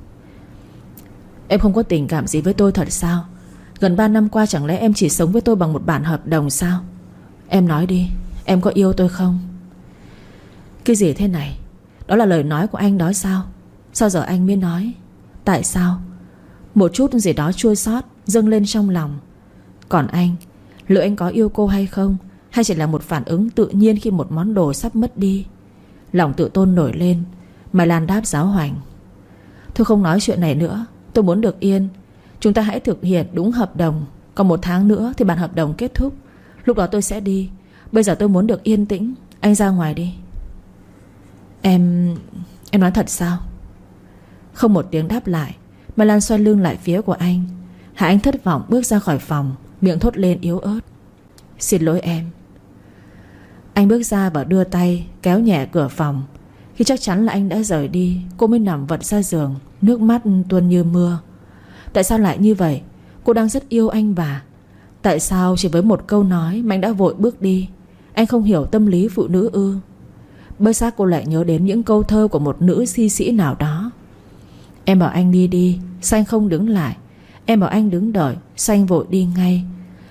Em không có tình cảm gì với tôi thật sao? Gần ba năm qua chẳng lẽ em chỉ sống với tôi bằng một bản hợp đồng sao? Em nói đi, em có yêu tôi không? Cái gì thế này? Đó là lời nói của anh đó sao? Sao giờ anh mới nói? Tại sao? Một chút gì đó chua xót dâng lên trong lòng. Còn anh, liệu anh có yêu cô hay không? Hay chỉ là một phản ứng tự nhiên khi một món đồ sắp mất đi? Lòng tự tôn nổi lên. Mai Lan đáp giáo hoành: Thôi không nói chuyện này nữa. Tôi muốn được yên. Chúng ta hãy thực hiện đúng hợp đồng. Còn một tháng nữa thì bản hợp đồng kết thúc. Lúc đó tôi sẽ đi. Bây giờ tôi muốn được yên tĩnh. Anh ra ngoài đi. Em... Em nói thật sao? Không một tiếng đáp lại. Mai Lan xoay lưng lại phía của anh. Hải Anh thất vọng bước ra khỏi phòng, miệng thốt lên yếu ớt: Xin lỗi em. Anh bước ra và đưa tay kéo nhẹ cửa phòng. Khi chắc chắn là anh đã rời đi, cô mới nằm vật ra giường, nước mắt tuôn như mưa. Tại sao lại như vậy? Cô đang rất yêu anh và tại sao chỉ với một câu nói mà anh đã vội bước đi? Anh không hiểu tâm lý phụ nữ ư? Bất giác cô lại nhớ đến những câu thơ của một nữ si sĩ nào đó: Em bảo anh đi đi, sao anh không đứng lại? Em bảo anh đứng đợi, sao anh vội đi ngay?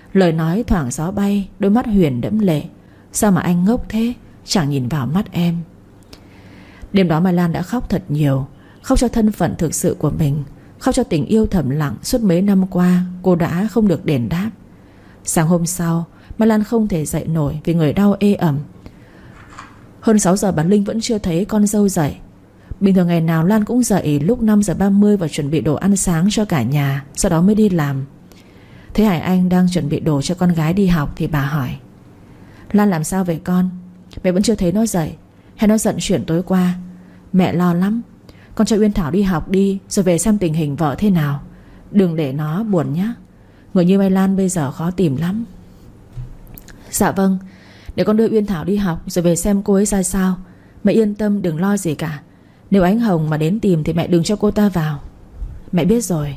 Lời nói thoảng gió bay, đôi mắt Huyền đẫm lệ. Sao mà anh ngốc thế, chẳng nhìn vào mắt em. Đêm đó Mai Lan đã khóc thật nhiều. Khóc cho thân phận thực sự của mình, khóc cho tình yêu thầm lặng suốt mấy năm qua cô đã không được đền đáp. Sáng hôm sau, Mai Lan không thể dậy nổi vì người đau ê ẩm. Hơn sáu giờ bà Linh vẫn chưa thấy con dâu dậy. Bình thường ngày nào Lan cũng dậy lúc năm giờ ba mươi và chuẩn bị đồ ăn sáng cho cả nhà, sau đó mới đi làm. Thấy Hải Anh đang chuẩn bị đồ cho con gái đi học thì bà hỏi: Lan làm sao vậy con? Mẹ vẫn chưa thấy nó dậy. Hay nó giận chuyện tối qua? Mẹ lo lắm. Con cho Uyên Thảo đi học đi, rồi về xem tình hình vợ thế nào. Đừng để nó buồn nhé. Người như Mai Lan bây giờ khó tìm lắm. Dạ vâng, để con đưa Uyên Thảo đi học rồi về xem cô ấy ra sao. Mẹ yên tâm, đừng lo gì cả. Nếu Ánh Hồng mà đến tìm thì mẹ đừng cho cô ta vào. Mẹ biết rồi.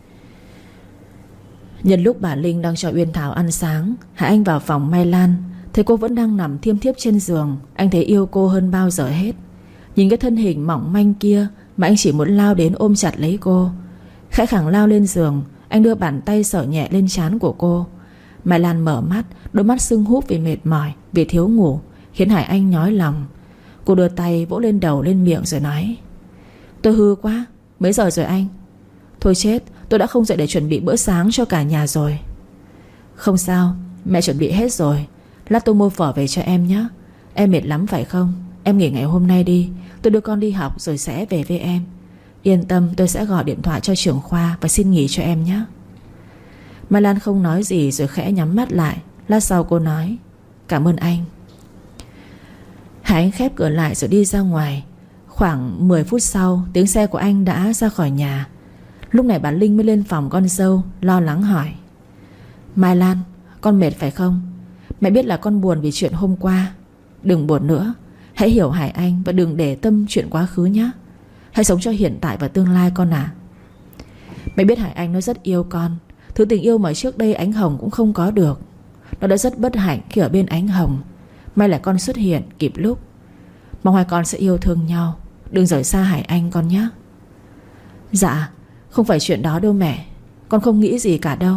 Nhân lúc bà Linh đang cho Uyên Thảo ăn sáng, Hải Anh vào phòng Mai Lan. Thấy cô vẫn đang nằm thiêm thiếp trên giường, anh thấy yêu cô hơn bao giờ hết. Nhìn cái thân hình mỏng manh kia mà anh chỉ muốn lao đến ôm chặt lấy cô. Khẽ khàng lao lên giường, anh đưa bàn tay sờ nhẹ lên trán của cô. Mai Lan mở mắt, đôi mắt sưng húp vì mệt mỏi, vì thiếu ngủ, khiến Hải Anh nhói lòng. Cô đưa tay vỗ lên đầu lên miệng rồi nói: Tôi hư quá. Mấy giờ rồi anh? Thôi chết, tôi đã không dậy để chuẩn bị bữa sáng cho cả nhà rồi. Không sao, mẹ chuẩn bị hết rồi. Lát tôi mua phở về cho em nhé. Em mệt lắm phải không? Em nghỉ ngày hôm nay đi. Tôi đưa con đi học rồi sẽ về với em. Yên tâm, tôi sẽ gọi điện thoại cho trưởng khoa và xin nghỉ cho em nhé. Mai Lan không nói gì rồi khẽ nhắm mắt lại. Lát sau cô nói: Cảm ơn anh. Hải Anh khép cửa lại rồi đi ra ngoài. Khoảng mười phút sau, tiếng xe của anh đã ra khỏi nhà. Lúc này bà Linh mới lên phòng con dâu, lo lắng hỏi: Mai Lan, con mệt phải không? Mẹ biết là con buồn vì chuyện hôm qua. Đừng buồn nữa. Hãy hiểu Hải Anh và đừng để tâm chuyện quá khứ nhé. Hãy sống cho hiện tại và tương lai con à. Mẹ biết Hải Anh nó rất yêu con. Thứ tình yêu mà trước đây Ánh Hồng cũng không có được. Nó đã rất bất hạnh khi ở bên Ánh Hồng. May là con xuất hiện kịp lúc. Mong hai con sẽ yêu thương nhau. Đừng rời xa Hải Anh con nhé. Dạ, không phải chuyện đó đâu mẹ. Con không nghĩ gì cả đâu.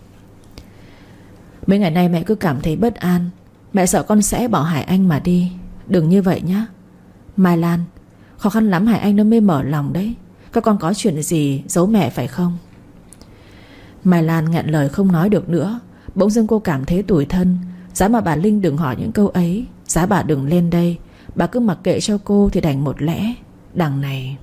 Mấy ngày nay mẹ cứ cảm thấy bất an. Mẹ sợ con sẽ bỏ Hải Anh mà đi. Đừng như vậy nhé. Mai Lan, khó khăn lắm Hải Anh nó mới mở lòng đấy. Các con có chuyện gì giấu mẹ phải không? Mai Lan nghẹn lời không nói được nữa. Bỗng dưng cô cảm thấy tủi thân. Giá mà bà Linh đừng hỏi những câu ấy. Giá bà đừng lên đây. Bà cứ mặc kệ cho cô thì đành một lẽ. Đằng này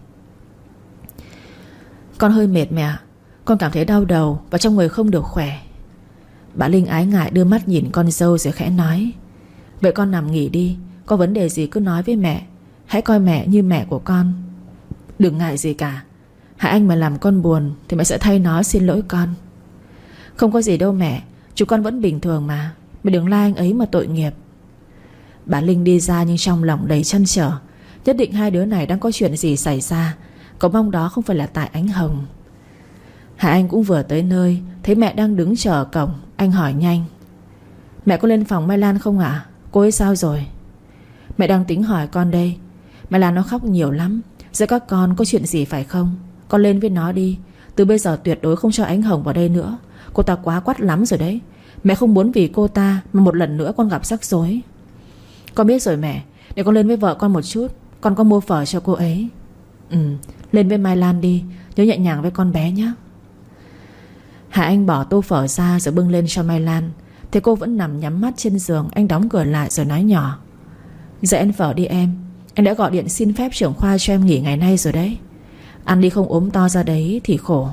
con hơi mệt mẹ. Con cảm thấy đau đầu và trong người không được khỏe. Bà Linh ái ngại đưa mắt nhìn con dâu rồi khẽ nói: Vậy con nằm nghỉ đi. Có vấn đề gì cứ nói với mẹ. Hãy coi mẹ như mẹ của con. Đừng ngại gì cả. Hải Anh mà làm con buồn thì mẹ sẽ thay nó xin lỗi con. Không có gì đâu mẹ. Chúng con vẫn bình thường mà. Mẹ đừng la anh ấy mà tội nghiệp. Bà Linh đi ra nhưng trong lòng đầy trăn trở. Nhất định hai đứa này đang có chuyện gì xảy ra. Cậu mong đó không phải là tại Ánh Hồng. Hải Anh cũng vừa tới nơi, thấy mẹ đang đứng chờ ở cổng. Anh hỏi nhanh: Mẹ có lên phòng Mai Lan không ạ? À? Cô ấy sao rồi? Mẹ đang tính hỏi con đây. Mai Lan nó khóc nhiều lắm. Giữa các con có chuyện gì phải không? Con lên với nó đi. Từ bây giờ tuyệt đối không cho Ánh Hồng vào đây nữa. Cô ta quá quắt lắm rồi đấy. Mẹ không muốn vì cô ta mà một lần nữa con gặp rắc rối. Con biết rồi mẹ. Để con lên với vợ con một chút. Con có mua phở cho cô ấy. Ừ, lên với Mai Lan đi. Nhớ nhẹ nhàng với con bé nhé. Hải Anh bỏ tô phở ra rồi bưng lên cho Mai Lan. Thế cô vẫn nằm nhắm mắt trên giường. Anh đóng cửa lại rồi nói nhỏ: Dậy ăn phở đi em. Anh đã gọi điện xin phép trưởng khoa cho em nghỉ ngày nay rồi đấy. Ăn đi không ốm to ra đấy thì khổ.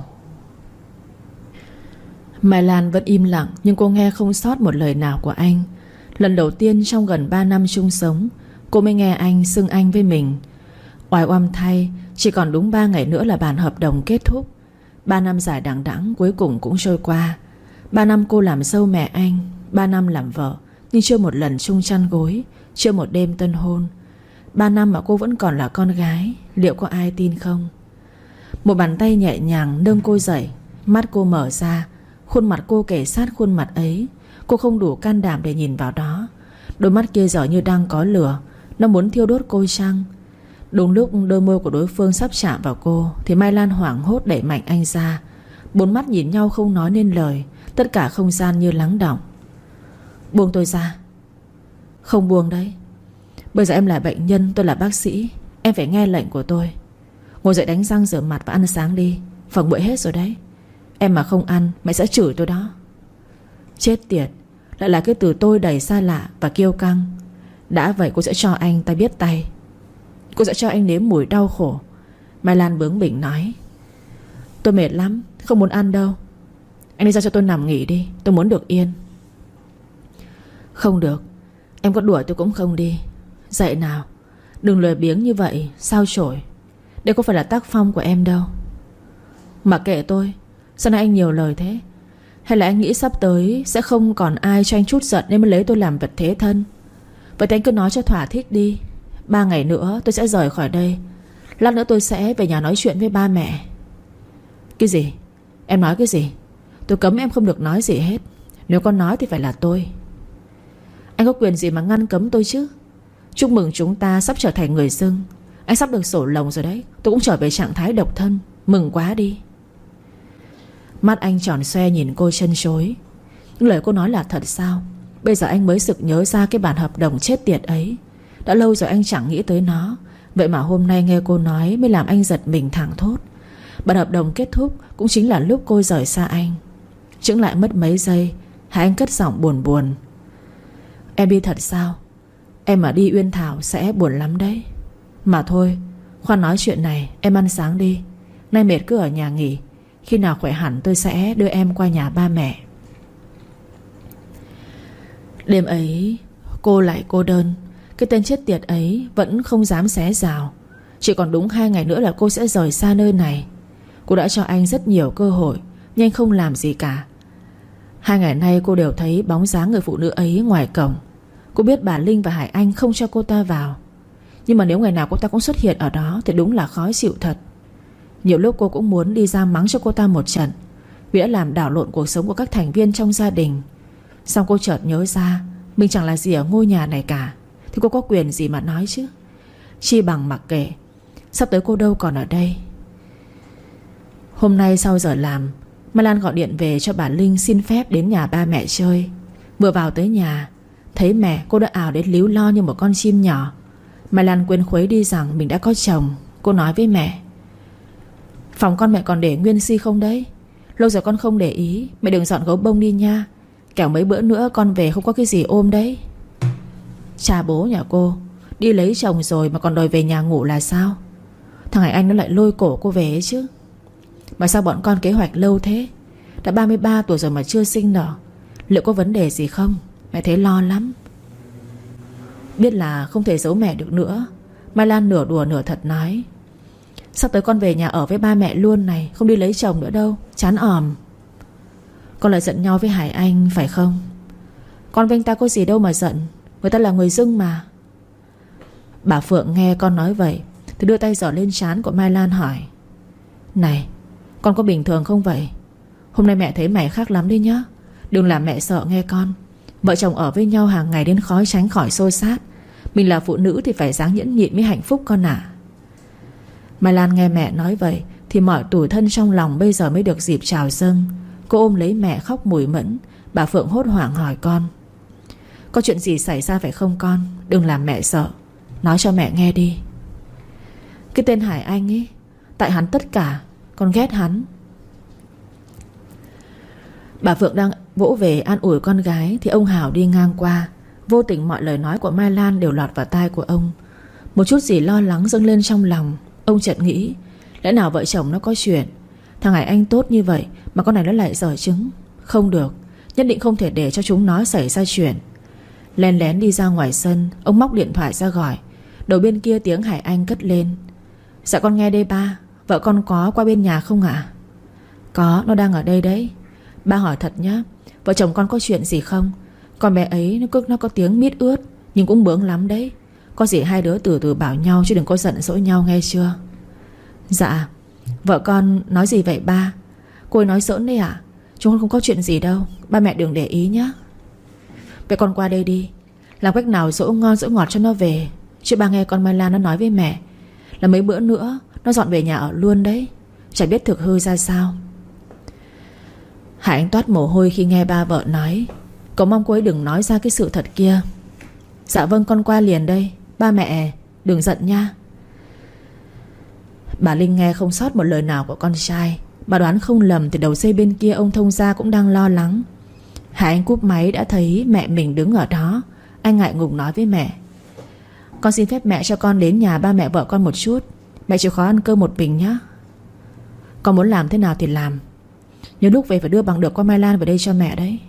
Mai Lan vẫn im lặng. Nhưng cô nghe không sót một lời nào của anh. Lần đầu tiên trong gần ba năm chung sống, cô mới nghe anh xưng anh với mình. Oái oăm thay, chỉ còn đúng ba ngày nữa là bản hợp đồng kết thúc. Ba năm dài đằng đẵng cuối cùng cũng trôi qua. Ba năm cô làm dâu mẹ anh. Ba năm làm vợ. Nhưng chưa một lần chung chăn gối. Chưa một đêm tân hôn. Ba năm mà cô vẫn còn là con gái. Liệu có ai tin không? Một bàn tay nhẹ nhàng nâng cô dậy. Mắt cô mở ra. Khuôn mặt cô kề sát khuôn mặt ấy. Cô không đủ can đảm để nhìn vào đó. Đôi mắt kia giờ như đang có lửa. Nó muốn thiêu đốt cô chăng? Đúng lúc đôi môi của đối phương sắp chạm vào cô thì Mai Lan hoảng hốt đẩy mạnh anh ra. Bốn mắt nhìn nhau không nói nên lời. Tất cả không gian như lắng đọng. Buông tôi ra. Không buông đấy. Bây giờ em là bệnh nhân, tôi là bác sĩ. Em phải nghe lệnh của tôi. Ngồi dậy đánh răng rửa mặt và ăn sáng đi. Phòng bữa hết rồi đấy. Em mà không ăn mẹ sẽ chửi tôi đó. Chết tiệt. Lại là cái từ tôi đầy xa lạ và kiêu căng. Đã vậy cô sẽ cho anh ta biết tay. Cô sẽ cho anh nếm mùi đau khổ. Mai Lan bướng bỉnh nói. Tôi mệt lắm, không muốn ăn đâu. Anh đi ra cho tôi nằm nghỉ đi. Tôi muốn được yên. Không được. Em có đuổi tôi cũng không đi. Dậy nào. Đừng lười biếng như vậy. Sao chổi. Đây không phải là tác phong của em đâu. Mặc kệ tôi. Sao nay anh nhiều lời thế? Hay là anh nghĩ sắp tới sẽ không còn ai cho anh chút giận nên mới lấy tôi làm vật thế thân? Vậy thì anh cứ nói cho thỏa thích đi. Ba ngày nữa tôi sẽ rời khỏi đây. Lát nữa tôi sẽ về nhà nói chuyện với ba mẹ. Cái gì? Em nói cái gì? Tôi cấm em không được nói gì hết. Nếu con nói thì phải là tôi. Anh có quyền gì mà ngăn cấm tôi chứ? Chúc mừng chúng ta sắp trở thành người dưng. Anh sắp được sổ lồng rồi đấy. Tôi cũng trở về trạng thái độc thân. Mừng quá đi. Mắt anh tròn xoe nhìn cô chân chối. Nhưng lời cô nói là thật sao? Bây giờ anh mới sực nhớ ra cái bản hợp đồng chết tiệt ấy. Đã lâu rồi anh chẳng nghĩ tới nó. Vậy mà hôm nay nghe cô nói mới làm anh giật mình thẳng thốt. Bản hợp đồng kết thúc cũng chính là lúc cô rời xa anh. Chững lại mất mấy giây, Hải Anh cất giọng buồn buồn. Em đi thật sao? Em mà đi Uyên Thảo sẽ buồn lắm đấy. Mà thôi, khoan nói chuyện này. Em ăn sáng đi. Nay mệt cứ ở nhà nghỉ. Khi nào khỏe hẳn tôi sẽ đưa em qua nhà ba mẹ. Đêm ấy cô lại cô đơn. Cái tên chết tiệt ấy vẫn không dám xé rào. Chỉ còn đúng hai ngày nữa là cô sẽ rời xa nơi này. Cô đã cho anh rất nhiều cơ hội, nhưng anh không làm gì cả. Hai ngày nay cô đều thấy bóng dáng người phụ nữ ấy ngoài cổng. Cô biết bà Linh và Hải Anh không cho cô ta vào. Nhưng mà nếu ngày nào cô ta cũng xuất hiện ở đó thì đúng là khó chịu thật. Nhiều lúc cô cũng muốn đi ra mắng cho cô ta một trận, vì đã làm đảo lộn cuộc sống của các thành viên trong gia đình. Xong cô chợt nhớ ra mình chẳng là gì ở ngôi nhà này cả. Thì cô có quyền gì mà nói chứ? Chi bằng mặc kệ. Sắp tới cô đâu còn ở đây. Hôm nay sau giờ làm, Mai Lan gọi điện về cho bà Linh xin phép đến nhà ba mẹ chơi. Vừa vào tới nhà, thấy mẹ, cô đã ào đến líu lo như một con chim nhỏ. Mai Lan quên khuấy đi rằng mình đã có chồng. Cô nói với mẹ. Phòng con mẹ còn để nguyên si không đấy? Lâu rồi con không để ý. Mẹ đừng dọn gấu bông đi nha. Kẻo mấy bữa nữa con về không có cái gì ôm đấy. Cha bố nhà cô đi lấy chồng rồi mà còn đòi về nhà ngủ là sao? Thằng Hải Anh nó lại lôi cổ cô về ấy chứ. Mà sao bọn con kế hoạch lâu thế? Đã ba mươi ba tuổi rồi mà chưa sinh nở. Liệu có vấn đề gì không? Mẹ thấy lo lắm. Biết là không thể giấu mẹ được nữa, Mai Lan nửa đùa nửa thật nói. Sắp tới con về nhà ở với ba mẹ luôn này. Không đi lấy chồng nữa đâu. Chán òm. Con lại giận nhau với Hải Anh phải không? Con với anh ta có gì đâu mà giận. Người ta là người dưng mà. Bà Phượng nghe con nói vậy thì đưa tay giở lên trán của Mai Lan hỏi. Này, con có bình thường không vậy? Hôm nay mẹ thấy mày khác lắm đi nhá. Đừng làm mẹ sợ nghe con. Vợ chồng ở với nhau hàng ngày đến khó tránh khỏi xô xát. Mình là phụ nữ thì phải dáng nhẫn nhịn mới hạnh phúc con ạ. à. Mai Lan nghe mẹ nói vậy thì mọi tủi thân trong lòng bây giờ mới được dịp trào dâng. Cô ôm lấy mẹ khóc mùi mẫn. Bà Phượng hốt hoảng hỏi con. Có chuyện gì xảy ra phải không con? Đừng làm mẹ sợ. Nói cho mẹ nghe đi. Cái tên Hải Anh ấy, tại hắn tất cả. Con ghét hắn. Bà Phượng đang vỗ về an ủi con gái thì ông Hảo đi ngang qua. Vô tình mọi lời nói của Mai Lan đều lọt vào tai của ông. Một chút gì lo lắng dâng lên trong lòng. Ông chợt nghĩ, lẽ nào vợ chồng nó có chuyện? Thằng Hải Anh tốt như vậy mà con này nó lại dở chứng. Không được, nhất định không thể để cho chúng nó xảy ra chuyện. Lén lén đi ra ngoài sân, ông móc điện thoại ra gọi. Đầu bên kia tiếng Hải Anh cất lên. Dạ con nghe đây ba. Vợ con có qua bên nhà không ạ? à? Có, nó đang ở đây đấy. Ba hỏi thật nhá, vợ chồng con có chuyện gì không? Con bé ấy nó cứ nó có tiếng mít ướt, nhưng cũng bướng lắm đấy. Có gì hai đứa từ từ bảo nhau chứ đừng có giận dỗi nhau nghe chưa? Dạ. Vợ con nói gì vậy ba? Cô ấy nói giỡn đấy ạ. à? Chúng con không có chuyện gì đâu. Ba mẹ đừng để ý nhá. Vậy con qua đây đi. Làm cách nào dỗ ngon dỗ ngọt cho nó về. Chứ ba nghe con Mai Lan nó nói với mẹ là mấy bữa nữa nó dọn về nhà ở luôn đấy. Chả biết thực hư ra sao. Hải Anh toát mồ hôi khi nghe ba vợ nói. Cậu mong cô ấy đừng nói ra cái sự thật kia. Dạ vâng, con qua liền đây. Ba mẹ đừng giận nha. Bà Linh nghe không sót một lời nào của con trai. Bà đoán không lầm thì đầu dây bên kia ông thông gia cũng đang lo lắng. Hải Anh cúp máy đã thấy mẹ mình đứng ở đó. Anh ngại ngùng nói với mẹ: Con xin phép mẹ cho con đến nhà ba mẹ vợ con một chút. Mẹ chịu khó ăn cơm một mình nhé. Con muốn làm thế nào thì làm. Nhớ lúc về phải đưa bằng được con Mai Lan về đây cho mẹ đấy.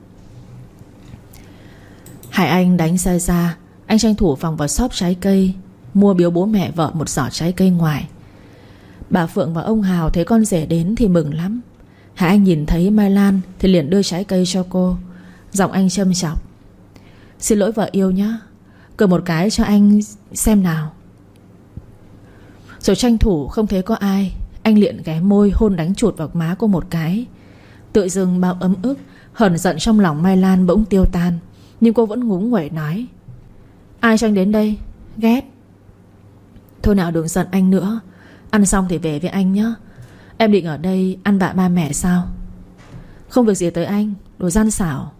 Hải Anh đánh xe ra. Anh tranh thủ vòng vào shop trái cây, mua biếu bố mẹ vợ một giỏ trái cây ngoài. Bà Phượng và ông Hào thấy con rể đến thì mừng lắm. Hải Anh nhìn thấy Mai Lan thì liền đưa trái cây cho cô. Giọng anh châm chọc: Xin lỗi vợ yêu nhé, cười một cái cho anh xem nào. Rồi tranh thủ không thấy có ai, anh liền ghé môi hôn đánh chụt vào má cô một cái. Tự dưng bao ấm ức, hờn giận trong lòng Mai Lan bỗng tiêu tan. Nhưng cô vẫn ngúng nguẩy nói: Ai cho anh đến đây? Ghét. Thôi nào đừng giận anh nữa. Ăn xong thì về với anh nhé. Em định ở đây ăn vạ ba mẹ sao? Không việc gì tới anh, đồ gian xảo.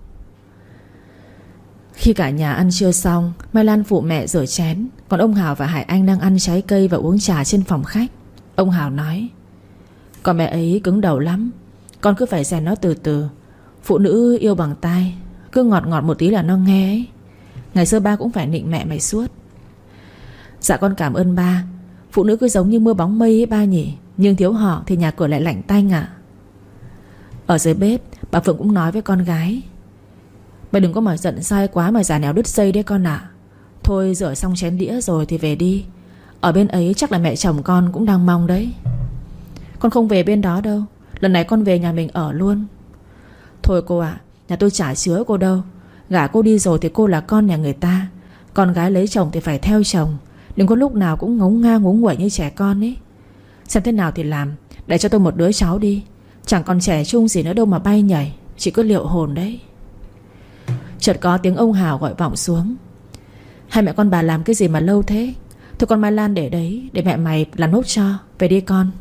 Khi cả nhà ăn trưa xong, Mai Lan phụ mẹ rửa chén. Còn ông Hào và Hải Anh đang ăn trái cây và uống trà trên phòng khách. Ông Hào nói: Con mẹ ấy cứng đầu lắm, con cứ phải rèn nó từ từ. Phụ nữ yêu bằng tai, cứ ngọt ngọt một tí là nó nghe ấy. Ngày xưa ba cũng phải nịnh mẹ mày suốt. Dạ con cảm ơn ba. Phụ nữ cứ giống như mưa bóng mây ấy ba nhỉ. Nhưng thiếu họ thì nhà cửa lại lạnh tanh ạ. Ở dưới bếp, bà Phượng cũng nói với con gái: Mày đừng có mà giận sai quá mà già néo đứt dây đấy con ạ. Thôi rửa xong chén đĩa rồi thì về đi. Ở bên ấy chắc là mẹ chồng con cũng đang mong đấy. Con không về bên đó đâu. Lần này con về nhà mình ở luôn. Thôi cô ạ, nhà tôi chả chứa cô đâu. Gả cô đi rồi thì cô là con nhà người ta. Con gái lấy chồng thì phải theo chồng. Đừng có lúc nào cũng ngống nga ngúng nguẩy như trẻ con ấy. Xem thế nào thì làm. Để cho tôi một đứa cháu đi. Chẳng còn trẻ trung gì nữa đâu mà bay nhảy. Chỉ có liệu hồn đấy. Chợt có tiếng ông Hào gọi vọng xuống: Hai mẹ con bà làm cái gì mà lâu thế? Thôi con Mai Lan để đấy, để mẹ mày làm nốt cho. Về đi con.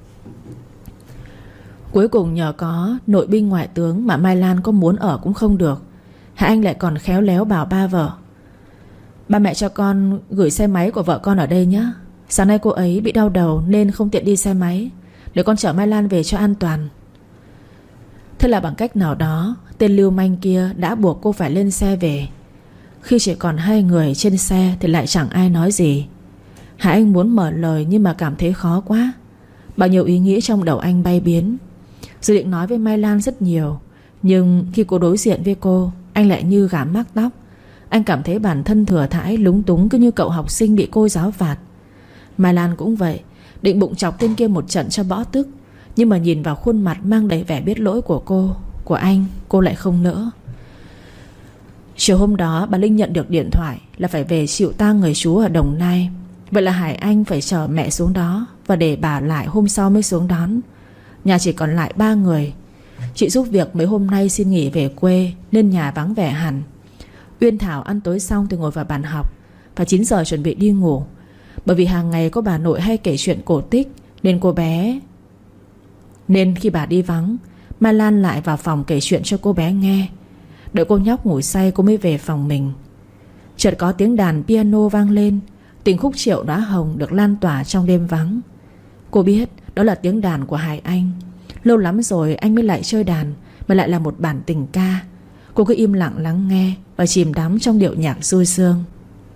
Cuối cùng nhờ có nội binh ngoại tướng mà Mai Lan có muốn ở cũng không được. Hải Anh lại còn khéo léo bảo ba vợ: Ba mẹ cho con gửi xe máy của vợ con ở đây nhé. Sáng nay cô ấy bị đau đầu nên không tiện đi xe máy. Để con chở Mai Lan về cho an toàn. Thế là bằng cách nào đó, tên lưu manh kia đã buộc cô phải lên xe về. Khi chỉ còn hai người trên xe thì lại chẳng ai nói gì. Hải Anh muốn mở lời nhưng mà cảm thấy khó quá. Bao nhiêu ý nghĩ trong đầu anh bay biến. Dự định nói với Mai Lan rất nhiều. Nhưng khi cô đối diện với cô, anh lại như gà mắc tóc. Anh cảm thấy bản thân thừa thãi lúng túng, cứ như cậu học sinh bị cô giáo phạt. Mai Lan cũng vậy, định bụng chọc tên kia một trận cho bỏ tức. Nhưng mà nhìn vào khuôn mặt mang đầy vẻ biết lỗi của cô, của anh, cô lại không nỡ. Chiều hôm đó bà Linh nhận được điện thoại là phải về chịu tang người chú ở Đồng Nai. Vậy là Hải Anh phải chở mẹ xuống đó và để bà lại hôm sau mới xuống đón. Nhà chỉ còn lại ba người. Chị giúp việc mấy hôm nay xin nghỉ về quê nên nhà vắng vẻ hẳn. Uyên Thảo ăn tối xong thì ngồi vào bàn học và chín giờ chuẩn bị đi ngủ. Bởi vì hàng ngày có bà nội hay kể chuyện cổ tích Nên cô bé Nên khi bà đi vắng, Mai Lan lại vào phòng kể chuyện cho cô bé nghe. Đợi cô nhóc ngủ say cô mới về phòng mình. Chợt có tiếng đàn piano vang lên. Tình khúc Triệu Đóa Hồng được lan tỏa trong đêm vắng. Cô biết đó là tiếng đàn của Hải Anh. Lâu lắm rồi anh mới lại chơi đàn, mà lại là một bản tình ca. Cô cứ im lặng lắng nghe và chìm đắm trong điệu nhạc du dương.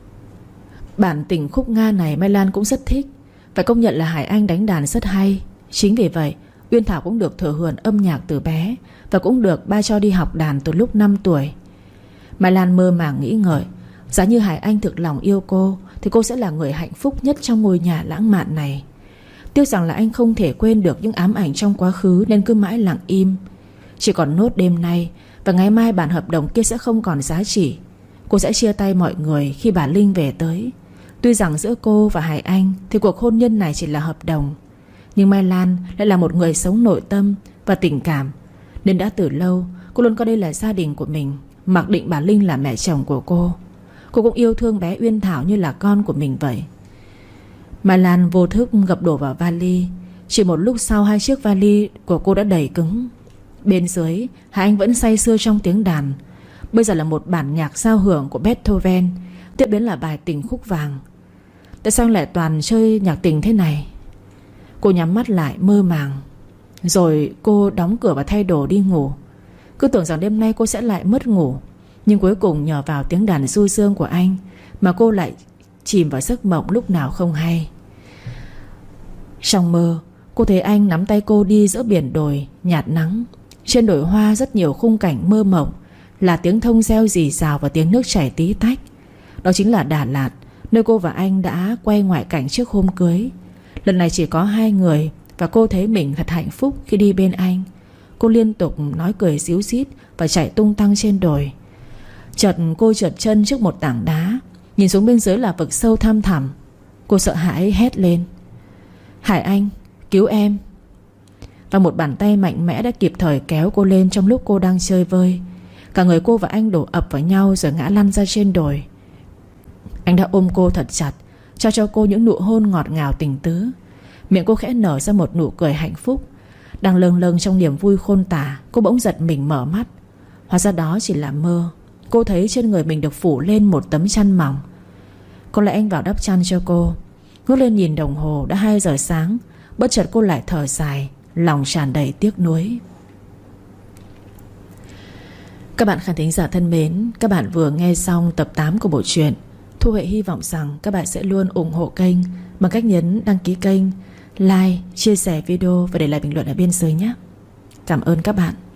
Bản tình khúc Nga này Mai Lan cũng rất thích. Phải công nhận là Hải Anh đánh đàn rất hay. Chính vì vậy Uyên Thảo cũng được thừa hưởng âm nhạc từ bé, và cũng được ba cho đi học đàn từ lúc năm tuổi. Mai Lan mơ màng nghĩ ngợi, giá như Hải Anh thực lòng yêu cô thì cô sẽ là người hạnh phúc nhất trong ngôi nhà lãng mạn này. Tiếc rằng là anh không thể quên được những ám ảnh trong quá khứ, nên cứ mãi lặng im. Chỉ còn nốt đêm nay, và ngày mai bản hợp đồng kia sẽ không còn giá trị. Cô sẽ chia tay mọi người khi bà Linh về tới. Tuy rằng giữa cô và Hải Anh thì cuộc hôn nhân này chỉ là hợp đồng, nhưng Mai Lan lại là một người sống nội tâm và tình cảm, nên đã từ lâu cô luôn coi đây là gia đình của mình. Mặc định bà Linh là mẹ chồng của cô, cô cũng yêu thương bé Uyên Thảo như là con của mình vậy. Mai Lan vô thức gập đồ vào vali. Chỉ một lúc sau hai chiếc vali của cô đã đầy cứng. Bên dưới Hải Anh vẫn say sưa trong tiếng đàn. Bây giờ là một bản nhạc giao hưởng của Beethoven, tiếp đến là bài Tình Khúc Vàng. Tại sao lại toàn chơi nhạc tình thế này? Cô nhắm mắt lại mơ màng. Rồi cô đóng cửa và thay đồ đi ngủ. Cứ tưởng rằng đêm nay cô sẽ lại mất ngủ. Nhưng cuối cùng nhờ vào tiếng đàn du dương của anh mà cô lại chìm vào giấc mộng lúc nào không hay. Trong mơ, cô thấy anh nắm tay cô đi giữa biển đồi nhạt nắng. Trên đồi hoa rất nhiều khung cảnh mơ mộng, là tiếng thông reo rì rào và tiếng nước chảy tí tách. Đó chính là Đà Lạt, nơi cô và anh đã quay ngoại cảnh trước hôm cưới. Lần này chỉ có hai người, và cô thấy mình thật hạnh phúc khi đi bên anh. Cô liên tục nói cười ríu rít và chạy tung tăng trên đồi. Chợt cô trượt chân trước một tảng đá. Nhìn xuống bên dưới là vực sâu thăm thẳm. Cô sợ hãi hét lên: Hải Anh, cứu em! Và một bàn tay mạnh mẽ đã kịp thời kéo cô lên trong lúc cô đang chơi vơi. Cả người cô và anh đổ ập vào nhau rồi ngã lăn ra trên đồi. Anh đã ôm cô thật chặt, trao cho cô những nụ hôn ngọt ngào tình tứ. Miệng cô khẽ nở ra một nụ cười hạnh phúc. Đang lâng lâng trong niềm vui khôn tả, cô bỗng giật mình mở mắt. Hóa ra đó chỉ là mơ. Cô thấy trên người mình được phủ lên một tấm chăn mỏng. Có lẽ anh vào đắp chăn cho cô. Ngước lên nhìn đồng hồ đã hai giờ sáng. Bất chợt cô lại thở dài, lòng tràn đầy tiếc nuối. Các bạn khán thính giả thân mến, các bạn vừa nghe xong tập tám của bộ truyện. Thu Huệ hy vọng rằng các bạn sẽ luôn ủng hộ kênh bằng cách nhấn đăng ký kênh, like, chia sẻ video và để lại bình luận ở bên dưới nhé. Cảm ơn các bạn.